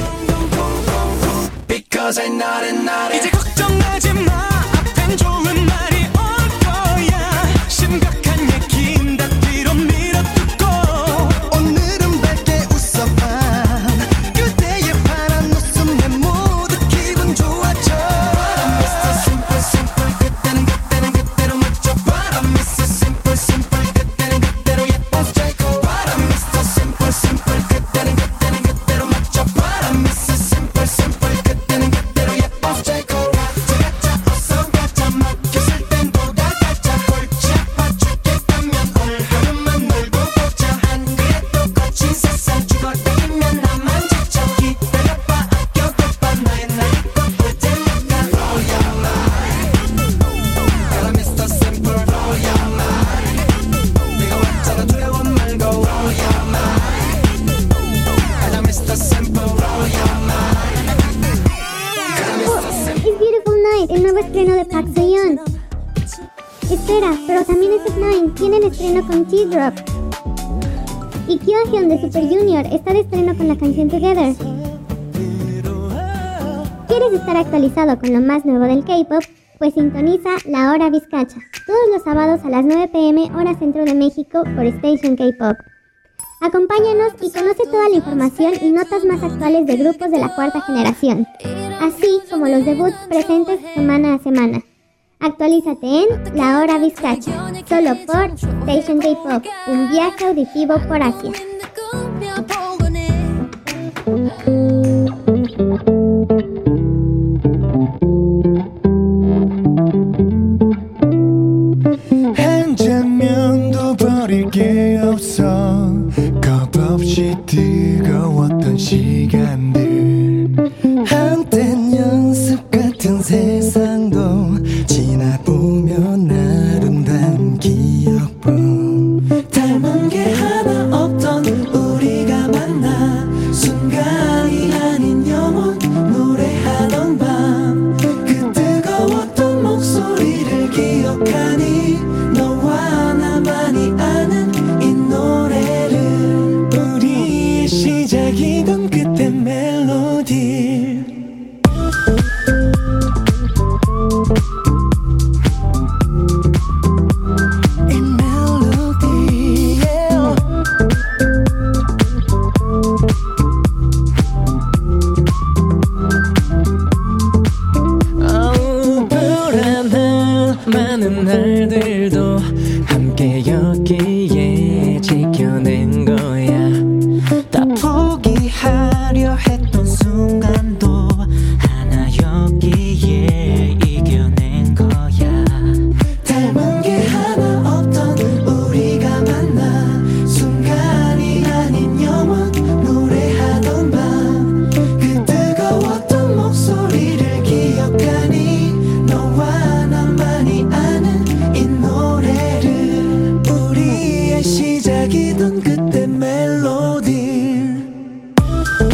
Because I know it know it 이제 걱정하지 마 앞엔 좋은 날이 올 거야 심각한 얘긴 다 뒤로 밀어두고 오늘은 밝게 웃어봐 그대의 파란 웃음에 모두 기분 좋아져 Mister Simple Simple 그때는 그때는 그때로 맞춰 바람 Mister Simple Simple 그때는 그때로 예뻐 스트레이트 바람 Mister Simple Simple 그때는 그때는 그때로 맞춰 바람 Mister Simple Simple 그때는 그때로 예뻐 스트레이트 가짜 가짜 어서 가자 막혔을 땐 보다 가자 골치 아파 죽겠다면 오늘 하루만 놀고 보자 안 그래도 거친 세상 죽어다니면 나만 지쳐 기다려봐 아껴둬봐 나의 나이 꺾을 때마다 Blow your mind 바람 Mister Simple Blow your mind 내가 왔잖아 두려워 말고 Blow your mind 바람 Mister Simple Blow your mind 바람 Mister Simple It's Beautiful Night, el nuevo estreno de Park Seo-yeon. Espera, pero también es F nueve, tienen estreno con T-Drop. Y Kyohyun de Super Junior está de estreno con la canción Together. ¿Quieres estar actualizado con lo más nuevo del K-pop? Pues sintoniza La Hora Vizcacha, todos los sábados a las nueve pm hora centro de México por Station K-Pop. Acompáñanos y conoce toda la información y notas más actuales de grupos de la cuarta generación, así como los debuts presentes semana a semana. Actualízate en La Hora Vizcacha, solo por Station K-Pop, un viaje auditivo por Asia. 한 장면도 버릴 게 없어 겁없이 뜨거웠던 시간들 한땐 연습 같은 세상도 지나보면 아름다운 기억뿐 닮은 게 하나 없던 우리가 만나 순간이 아닌 영원 노래하던 밤 그 뜨거웠던 목소리를 기억하니 너와 나만이 아는 이 노래를 우리의 시작이던 그때 멜로디 이 멜로디 yeah. Oh, 불안한 많은 날들도 함께 여기에 지켜낸 거야 다 포기하려 했던 순간도 하나 여기에 이겨낸 거야 닮은 게 하나 없던 우리가 만나 순간이 아닌 영원 노래하던 밤 그 뜨거웠던 목소리를 기억하니 너와 나만이 아는 이 노래를 우리의 시작이던 그때 멜로디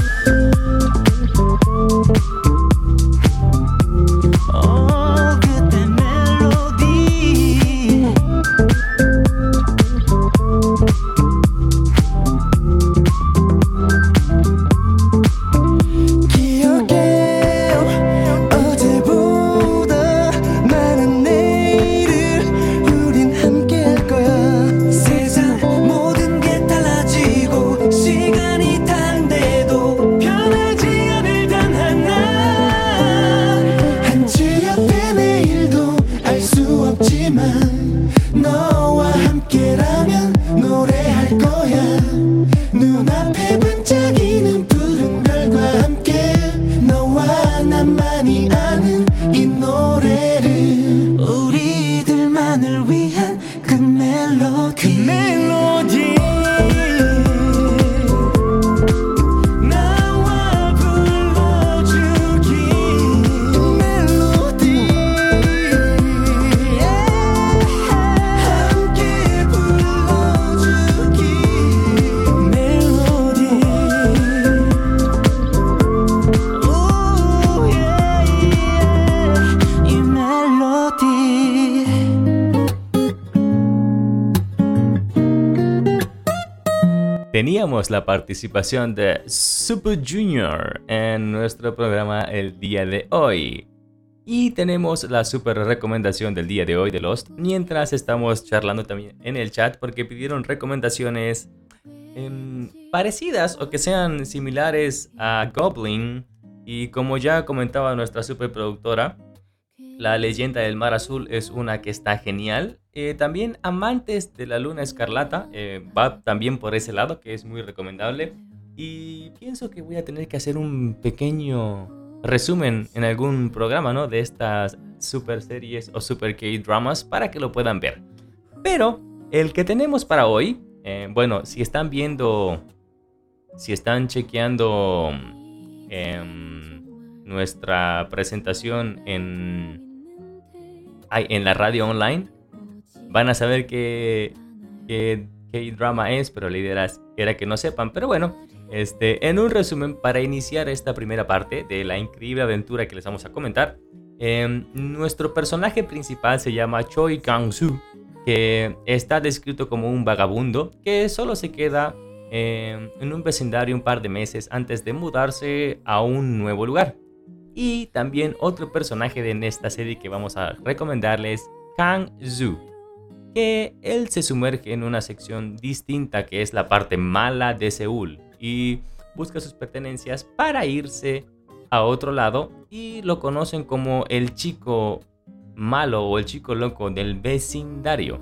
teníamos la participación de Super Junior en nuestro programa el día de hoy. Y tenemos la super recomendación del día de hoy de Lost, mientras estamos charlando también en el chat porque pidieron recomendaciones eh, parecidas o que sean similares a Goblin. Y como ya comentaba nuestra superproductora, La leyenda del mar azul es una que está genial. Eh, también Amantes de la luna escarlata eh, va también por ese lado, que es muy recomendable. Y pienso que voy a tener que hacer un pequeño resumen en algún programa, ¿no?, de estas super series o super K-dramas para que lo puedan ver. Pero el que tenemos para hoy, eh, bueno, si están viendo, si están chequeando eh, nuestra presentación en, ay, en la radio online, van a saber qué que, que drama es, pero la idea era, era que no sepan. Pero bueno, este, en un resumen, para iniciar esta primera parte de la increíble aventura que les vamos a comentar, eh, nuestro personaje principal se llama Choi Kang-soo, que está descrito como un vagabundo que solo se queda eh, en un vecindario un par de meses antes de mudarse a un nuevo lugar. Y también otro personaje de en esta serie que vamos a recomendarles, Kang-soo, que él se sumerge en una sección distinta que es la parte mala de Seúl y busca sus pertenencias para irse a otro lado, y lo conocen como el chico malo o el chico loco del vecindario.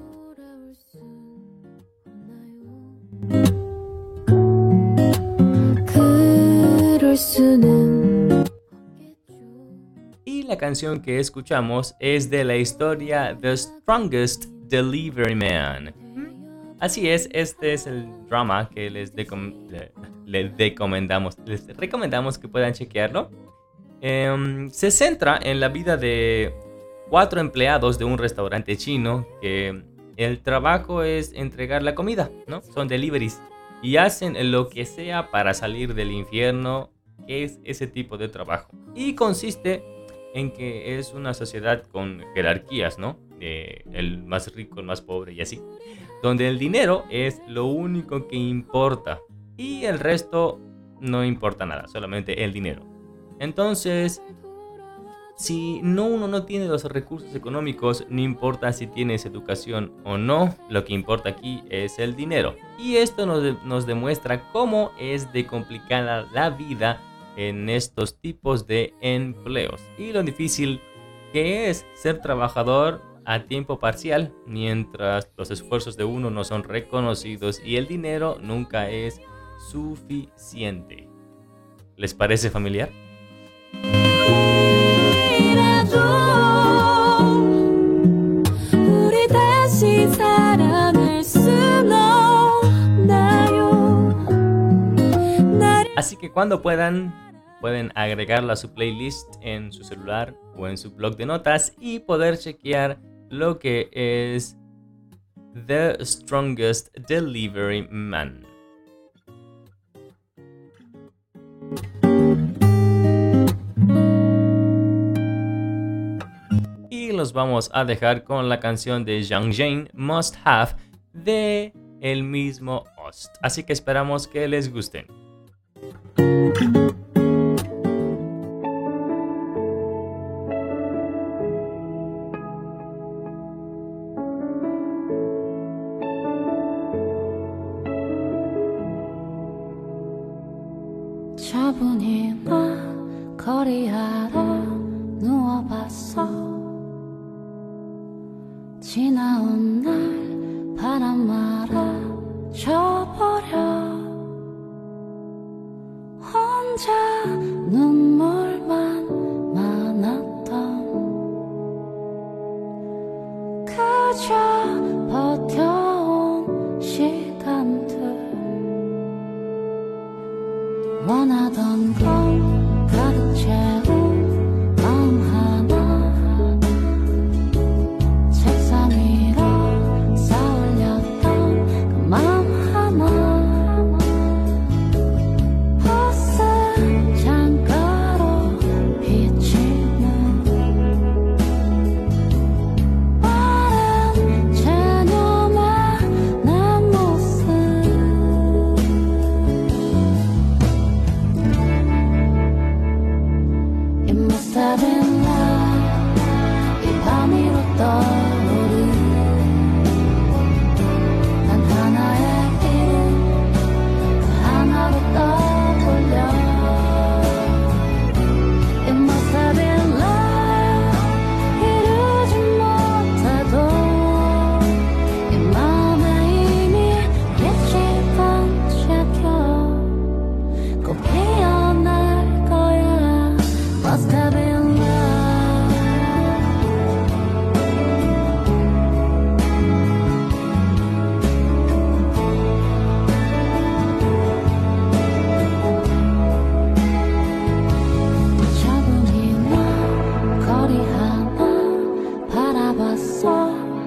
Y la canción que escuchamos es de la historia The Strongest Delivery Man. Así es, este es el drama que les, decom- le, les recomendamos, les recomendamos que puedan chequearlo. Eh, se centra en la vida de cuatro empleados de un restaurante chino que el trabajo es entregar la comida, ¿no? Son deliveries y hacen lo que sea para salir del infierno, que es ese tipo de trabajo. Y consiste en que es una sociedad con jerarquías, ¿no? Eh, el más rico, el más pobre y así, donde el dinero es lo único que importa y el resto no importa nada, solamente el dinero. Entonces, si no, uno no tiene los recursos económicos, no importa si tienes educación o no, lo que importa aquí es el dinero. Y esto nos, de- nos demuestra cómo es de complicada la vida en estos tipos de empleos y lo difícil que es ser trabajador a tiempo parcial mientras los esfuerzos de uno no son reconocidos y el dinero nunca es suficiente. ¿Les parece familiar? Así que cuando puedan, pueden agregarla a su playlist en su celular o en su blog de notas y poder chequear lo que es The Strongest Delivery Man. Y los vamos a dejar con la canción de Yang Jane, Must Have, de el mismo host. Así que esperamos que les gusten. 차분히 나 거리 아래 누워봤어. 지나온 날 바람 말아 져버려. 혼자 눈물만 많았던 그저 버텨온 시간들. 원하던 건 가득 채운 마음 하나. 책상 위로 쌓아올렸던 그 마음 하나. 버스 창가로 비치는 마른 체념의 내 모습. must have been love. 이 밤이로 떠오른 단 하나의 이름 그 하나로 떠올려. It must have been love. 이루지 못해도 이 마음에 이미 빛이 반짝여 꼭 피어날 거야. Must have been love. 차분히 난 거리 하나 바라봤어.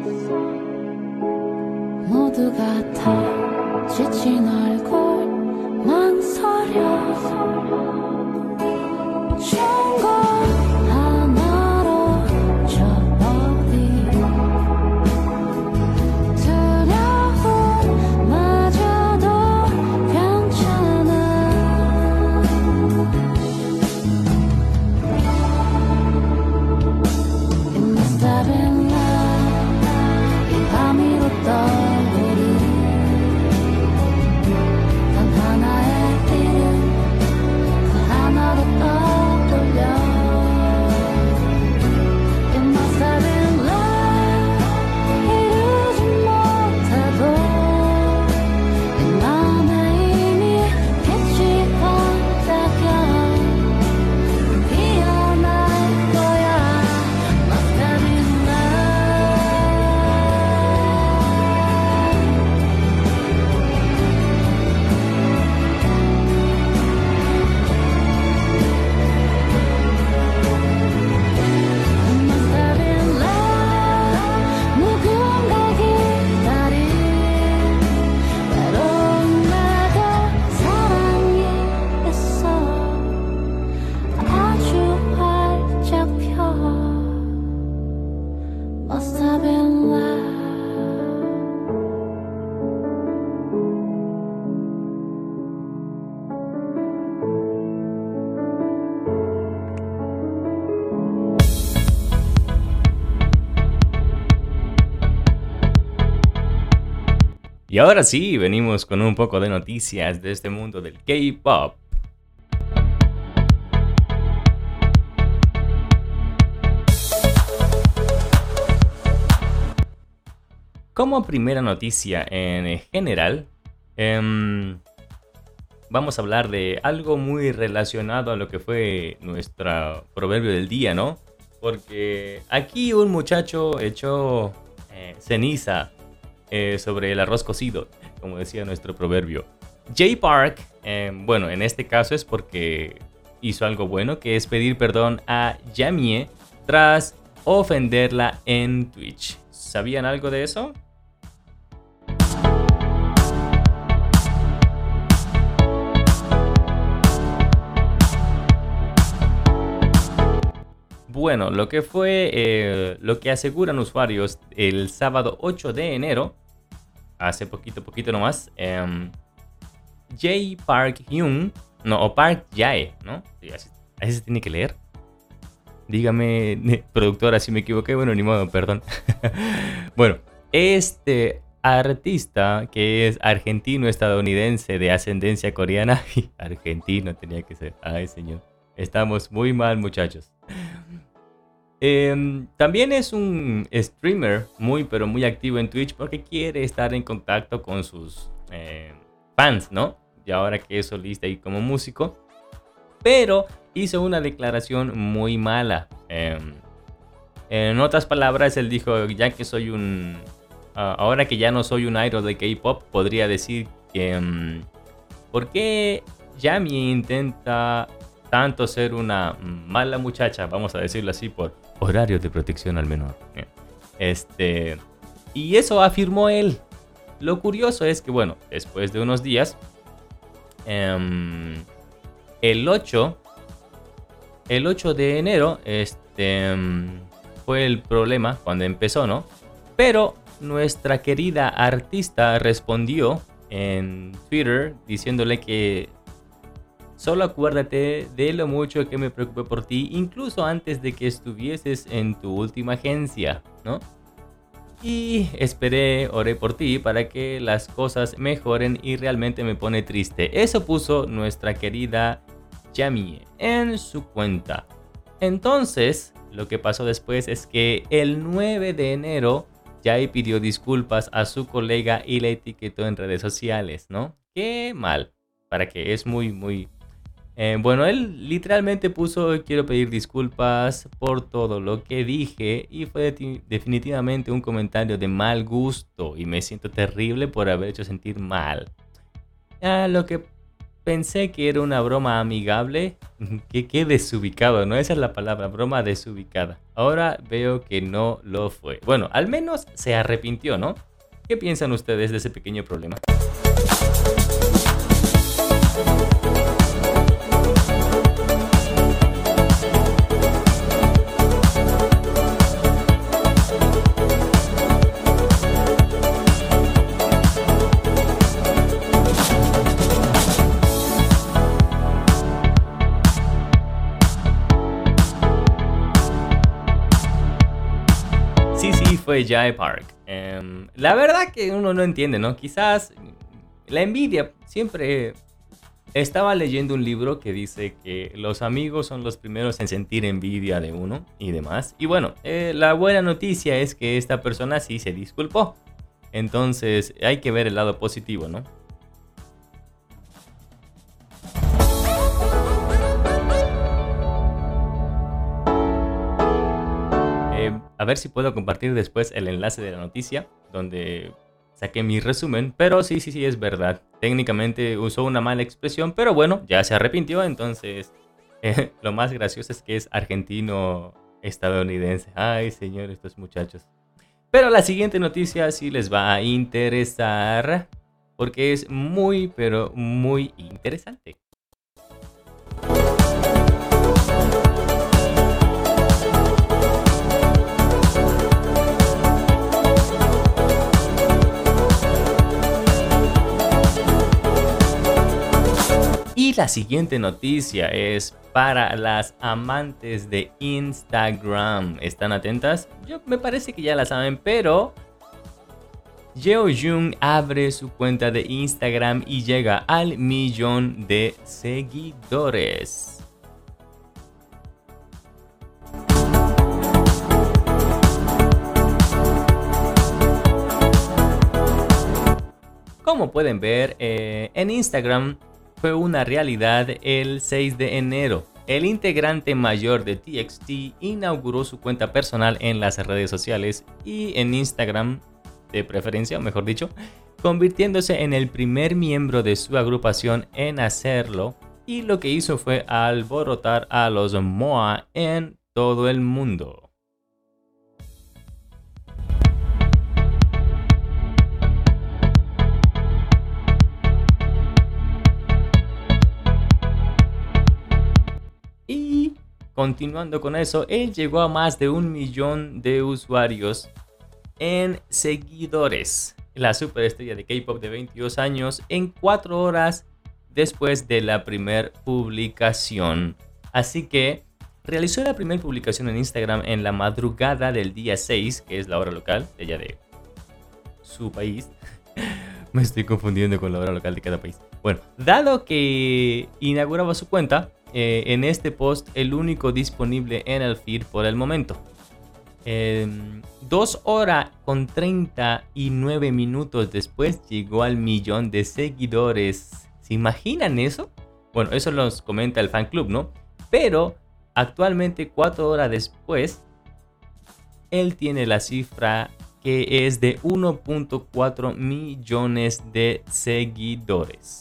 모두가 다 지친 얼굴 망설여. 충고 하나로 저 어디 두려움마저도 괜찮아. It must have been love. 이 밤이로 떠오른 단 하나의 이름 그 하나로 떠올려. It must have been love. 이루지 못해도 이 마음에 이미 빛이 반짝여 피어날 거야. Must have been love. Must have been love. 누군가 기다린 외로운 내가 사랑이 있어. 아주 활짝 펴. Must have been love. Y ahora sí, venimos con un poco de noticias de este mundo del K-pop. Como primera noticia en general, em, vamos a hablar de algo muy relacionado a lo que fue nuestro proverbio del día, ¿no? Porque aquí un muchacho echó eh, ceniza eh, sobre el arroz cocido, como decía nuestro proverbio. Jay Park, eh, bueno, en este caso es porque hizo algo bueno, que es pedir perdón a Jamie tras ofenderla en Twitch. ¿Sabían algo de eso? Bueno, lo que fue, eh, lo que aseguran usuarios el sábado ocho de enero, hace poquito, poquito nomás, eh, Jae Park Hyun, no, o Park Jae, ¿no? Sí, así, así se tiene que leer. Dígame, productora, si me equivoqué, bueno, ni modo, perdón. Bueno, este artista que es argentino-estadounidense de ascendencia coreana, argentino tenía que ser, ay señor, estamos muy mal muchachos. Eh, también es un streamer muy pero muy activo en Twitch porque quiere estar en contacto con sus eh, fans, ¿no? Y ahora que es solista y como músico. Pero hizo una declaración muy mala. Eh, en otras palabras, él dijo, ya que soy un... Uh, ahora que ya no soy un idol de K-pop, podría decir que... Um, ¿por qué Jamie intenta tanto ser una mala muchacha? Vamos a decirlo así por horario de protección al menor. Este... Y eso afirmó él. Lo curioso es que, bueno, después de unos días... Um, el ocho... El ocho de enero, este... Um, fue el problema cuando empezó, ¿no? Pero nuestra querida artista respondió en Twitter diciéndole que Solo acuérdate de lo mucho que me preocupé por ti, incluso antes de que estuvieses en tu última agencia, ¿no? Y esperé, oré por ti para que las cosas mejoren y realmente me pone triste. Eso puso nuestra querida Jamie en su cuenta. Entonces, lo que pasó después es que el nueve de enero Jai pidió disculpas a su colega y la etiquetó en redes sociales, ¿no? Qué mal, para que es muy, muy... Eh, bueno, él literalmente puso: quiero pedir disculpas por todo lo que dije, y fue de- definitivamente un comentario de mal gusto y me siento terrible por haber hecho sentir mal. Ah, lo que pensé que era una broma amigable, que qué desubicado, ¿no? Esa es la palabra, broma desubicada. Ahora veo que no lo fue. Bueno, al menos se arrepintió, ¿no? ¿Qué piensan ustedes de ese pequeño problema? Sí, sí, fue Jai Park. Em, la verdad que uno no entiende, ¿no? Quizás la envidia. Siempre estaba leyendo un libro que dice que los amigos son los primeros en sentir envidia de uno y demás. Y bueno, eh, la buena noticia es que esta persona sí se disculpó. Entonces hay que ver el lado positivo, ¿no? Eh, a ver si puedo compartir después el enlace de la noticia donde saqué mi resumen. Pero sí, sí, sí, es verdad. Técnicamente usó una mala expresión, pero bueno, ya se arrepintió. Entonces, eh, lo más gracioso es que es argentino-estadounidense. Ay, señor, estos muchachos. Pero la siguiente noticia sí les va a interesar, porque es muy, pero muy interesante. Y la siguiente noticia es para las amantes de Instagram. ¿Están atentas? Yo me parece que ya la saben, pero Jeo Jung abre su cuenta de Instagram y llega al millón de seguidores. Como pueden ver, eh, en Instagram fue una realidad el seis de enero. El integrante mayor de T X T inauguró su cuenta personal en las redes sociales y en Instagram, de preferencia, o mejor dicho, convirtiéndose en el primer miembro de su agrupación en hacerlo, y lo que hizo fue alborotar a los M O A en todo el mundo. Y continuando con eso, él llegó a más de un millón de usuarios en seguidores. La superestrella de K-pop de veintidós años en cuatro horas después de la primera publicación. Así que realizó la primera publicación en Instagram en la madrugada del día seis, que es la hora local, ella de su país. Me estoy confundiendo con la hora local de cada país. Bueno, dado que inauguraba su cuenta, eh, en este post el único disponible en el feed por el momento. Eh, dos horas con treinta y nueve minutos después llegó al millón de seguidores. ¿Se imaginan eso? Bueno, eso nos comenta el fan club, ¿no? Pero actualmente, cuatro horas después, él tiene la cifra que es de uno punto cuatro millones de seguidores.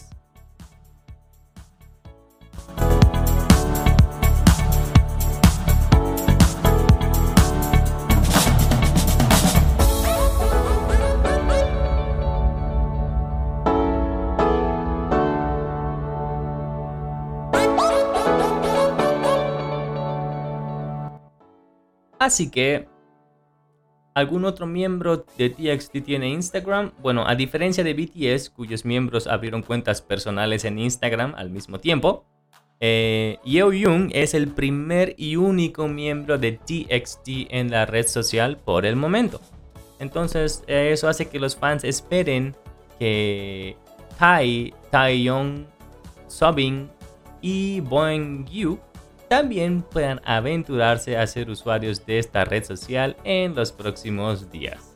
Así que, ¿algún otro miembro de T X T tiene Instagram? Bueno, a diferencia de B T S, cuyos miembros abrieron cuentas personales en Instagram al mismo tiempo, Eh, Yeo Young es el primer y único miembro de T X T en la red social por el momento. Entonces eh, eso hace que los fans esperen que Tai, Taeyong, Sobin y Boeung también puedan aventurarse a ser usuarios de esta red social en los próximos días.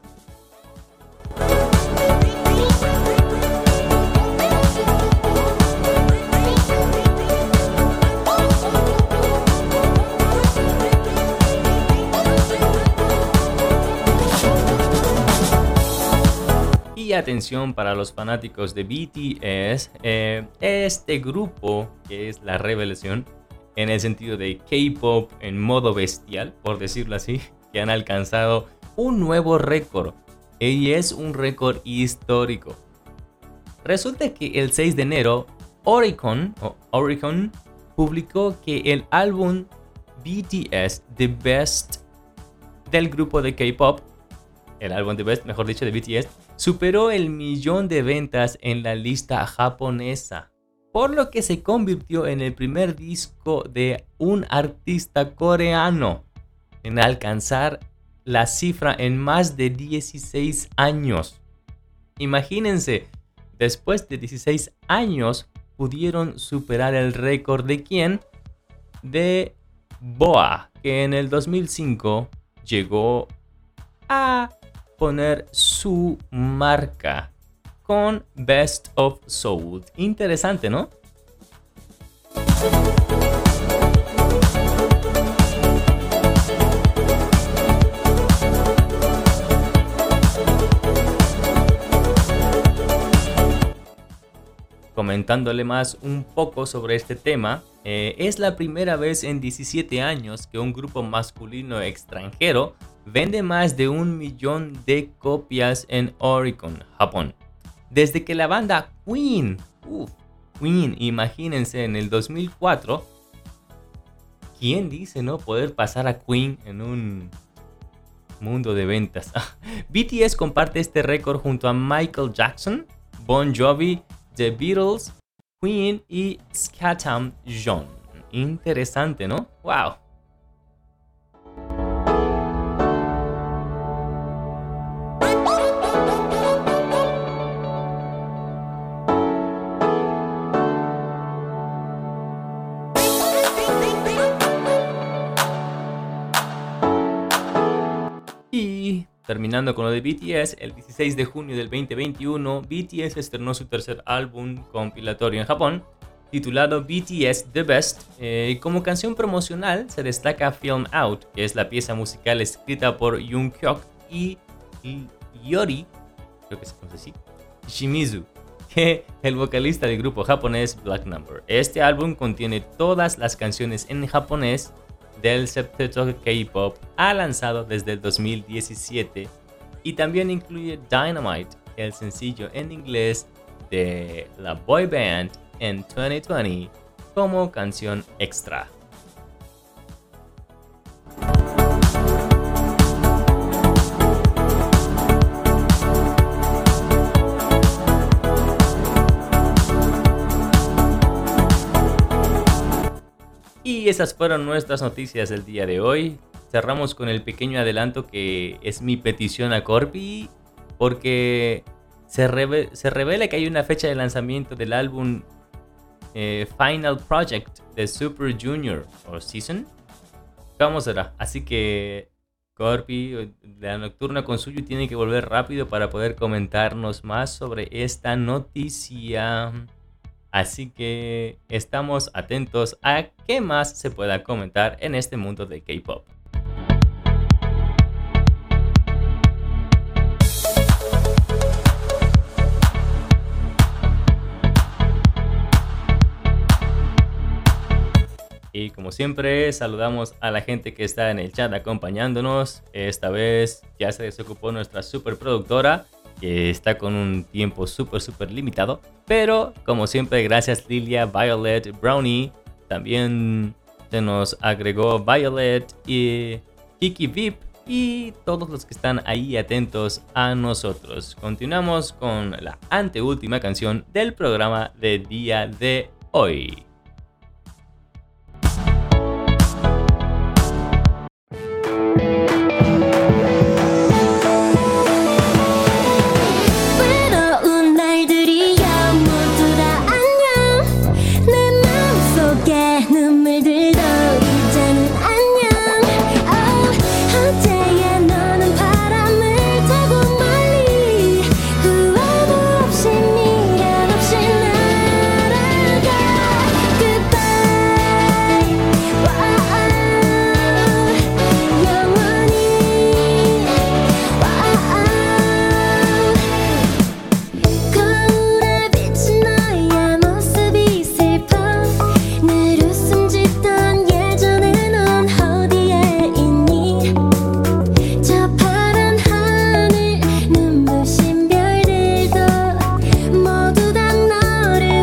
Y atención para los fanáticos de B T S, eh, este grupo que es la revelación en el sentido de K-pop en modo bestial, por decirlo así, que han alcanzado un nuevo récord y es un récord histórico. Resulta que el seis de enero Oricon, o Oricon publicó que el álbum B T S The Best del grupo de K-pop, el álbum The Best, mejor dicho, de B T S, superó el millón de ventas en la lista japonesa, por lo que se convirtió en el primer disco de un artista coreano en alcanzar la cifra en más de dieciséis años. Imagínense, después de dieciséis años pudieron superar el récord de quién? De Boa, que en el dos mil cinco llegó a poner su marca con Best of Soul. Interesante, ¿no? Comentándole más un poco sobre este tema, eh, es la primera vez en diecisiete años que un grupo masculino extranjero vende más de un millón de copias en Oricon, Japón. Desde que la banda Queen, uf, Queen, imagínense, en el dos mil cuatro, ¿quién dice no poder pasar a Queen en un mundo de ventas? B T S comparte este récord junto a Michael Jackson, Bon Jovi, The Beatles, Queen y Skatam John. Interesante, ¿no? ¡Wow! Y terminando con lo de B T S, el dieciséis de junio del veinte veintiuno, B T S estrenó su tercer álbum compilatorio en Japón, titulado B T S The Best. Eh, como canción promocional se destaca Film Out, que es la pieza musical escrita por Jungkook y Yori, creo que se pronuncia así, Shimizu, que el vocalista del grupo japonés Black Number. Este álbum contiene todas las canciones en japonés del septeto K-pop, ha lanzado desde el dos mil diecisiete, y también incluye Dynamite, el sencillo en inglés de la boy band en dos mil veinte, como canción extra. Y esas fueron nuestras noticias del día de hoy. Cerramos con el pequeño adelanto que es mi petición a Corpi, porque se, reve se revela que hay una fecha de lanzamiento del álbum eh, Final Project de Super Junior o Season. ¿Cómo será? Así que Corpi, la nocturna con suyo, tiene que volver rápido para poder comentarnos más sobre esta noticia. Así que estamos atentos a qué más se pueda comentar en este mundo del K-pop. Y como siempre, saludamos a la gente que está en el chat acompañándonos. Esta vez ya se desocupó nuestra superproductora, que está con un tiempo súper súper limitado, pero como siempre, gracias Lilia, Violet, Brownie, también se nos agregó Violet y Kiki V I P y todos los que están ahí atentos a nosotros. Continuamos con la anteúltima canción del programa del día de hoy. 눈물들도 이제는 안녕. oh, 어제의 너는 바람을 타고 멀리 후회도 없이 미련 없이 날아가. Goodbye. wow. 영원히 wow. 거울에 비친 너의 모습이 슬퍼. 늘 웃음 짓던 예전에 넌 어디에 있니. 저 파란 하늘 눈부신 별들도 모두 다 너를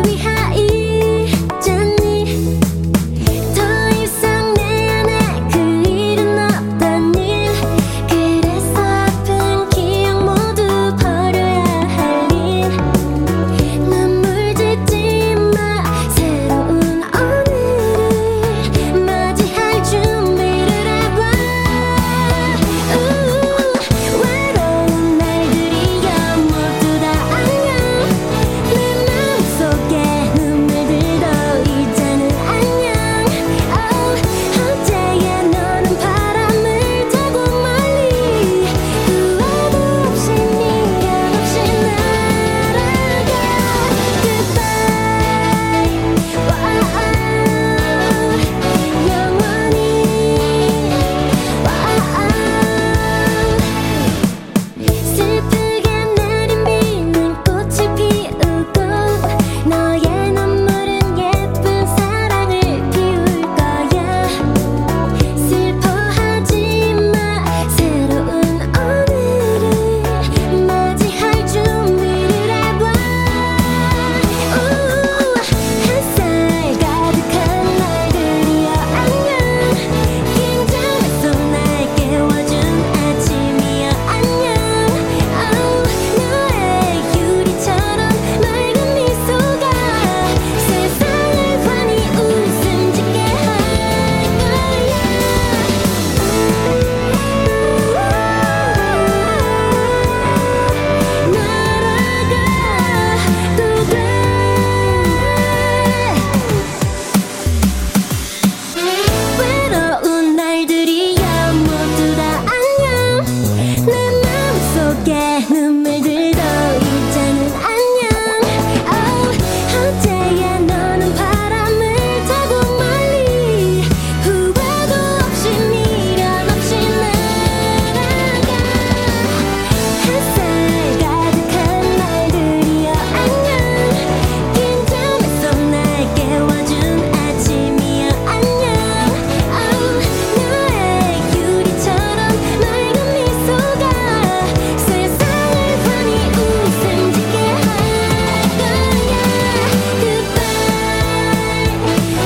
위하였잖니. 더 이상 내 안에 그 일은 없던 일. 그래서 아픈 기억 모두 버려야 할 일. 눈물 짓지 마. 새로운 오늘을 맞이할 준비를 해봐. 우, 외로운 날들이야 모두 다 안녕. 내 마음속에 눈물들도 이제는 안녕. oh, 어제의 너는 바람을 타고 멀리 후회도 없이 미련 없이 날아가. Goodbye. wow. 영원히 wow. 슬프게 내린 비는 꽃을 피우고 너의 눈물은 예쁜 사랑을 피울 거야. 슬퍼하지 마. 새로운 오늘을 맞이할 준비를 해봐. 우, 햇살 가득한 날들이여 안녕. 긴장에서 날 깨워준 아침이여 안녕. oh, 너의 유리처럼 맑은 미소가 세상을 환히 웃음 짓게 할 거야. 날아가도 돼. 외로운 날들이야 모두 다 안녕. 내 마음속에 눈물들도 이제는 안녕. oh, 어제의 너는 바람을 타고 멀리 후회도 없이 미련 없이 날아가. 햇살 가득한 날들이여 안녕. 긴장에서 날 깨워준 아침이여 안녕. oh, 너의 유리처럼 맑은 미소가 세상을 환히 웃음 짓게 할 거야. Goodbye.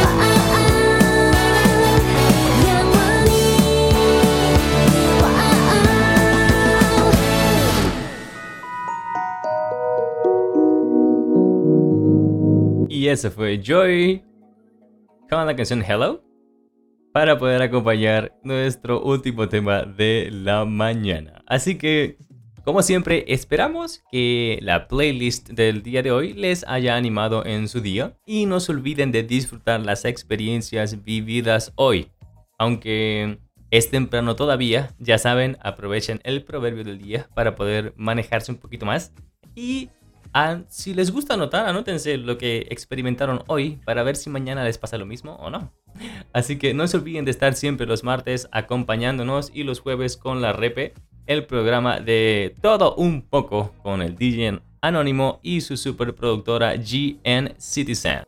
영원히 wow. Y ese fue Joy con la canción Hello para poder acompañar nuestro último tema de la mañana. Así que, como siempre, esperamos que la playlist del día de hoy les haya animado en su día y no se olviden de disfrutar las experiencias vividas hoy. Aunque es temprano todavía, ya saben, aprovechen el proverbio del día para poder manejarse un poquito más. Y ah, si les gusta anotar, anótense lo que experimentaron hoy para ver si mañana les pasa lo mismo o no. Así que no se olviden de estar siempre los martes acompañándonos y los jueves con la Repe, el programa de todo un poco con el D J Anónimo y su superproductora G N Citizen.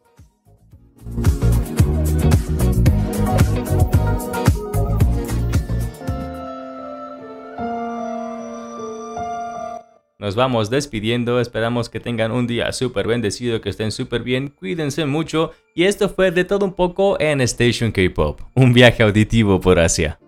Nos vamos despidiendo, esperamos que tengan un día súper bendecido, que estén súper bien, cuídense mucho. Y esto fue de todo un poco en Station K-Pop, un viaje auditivo por Asia.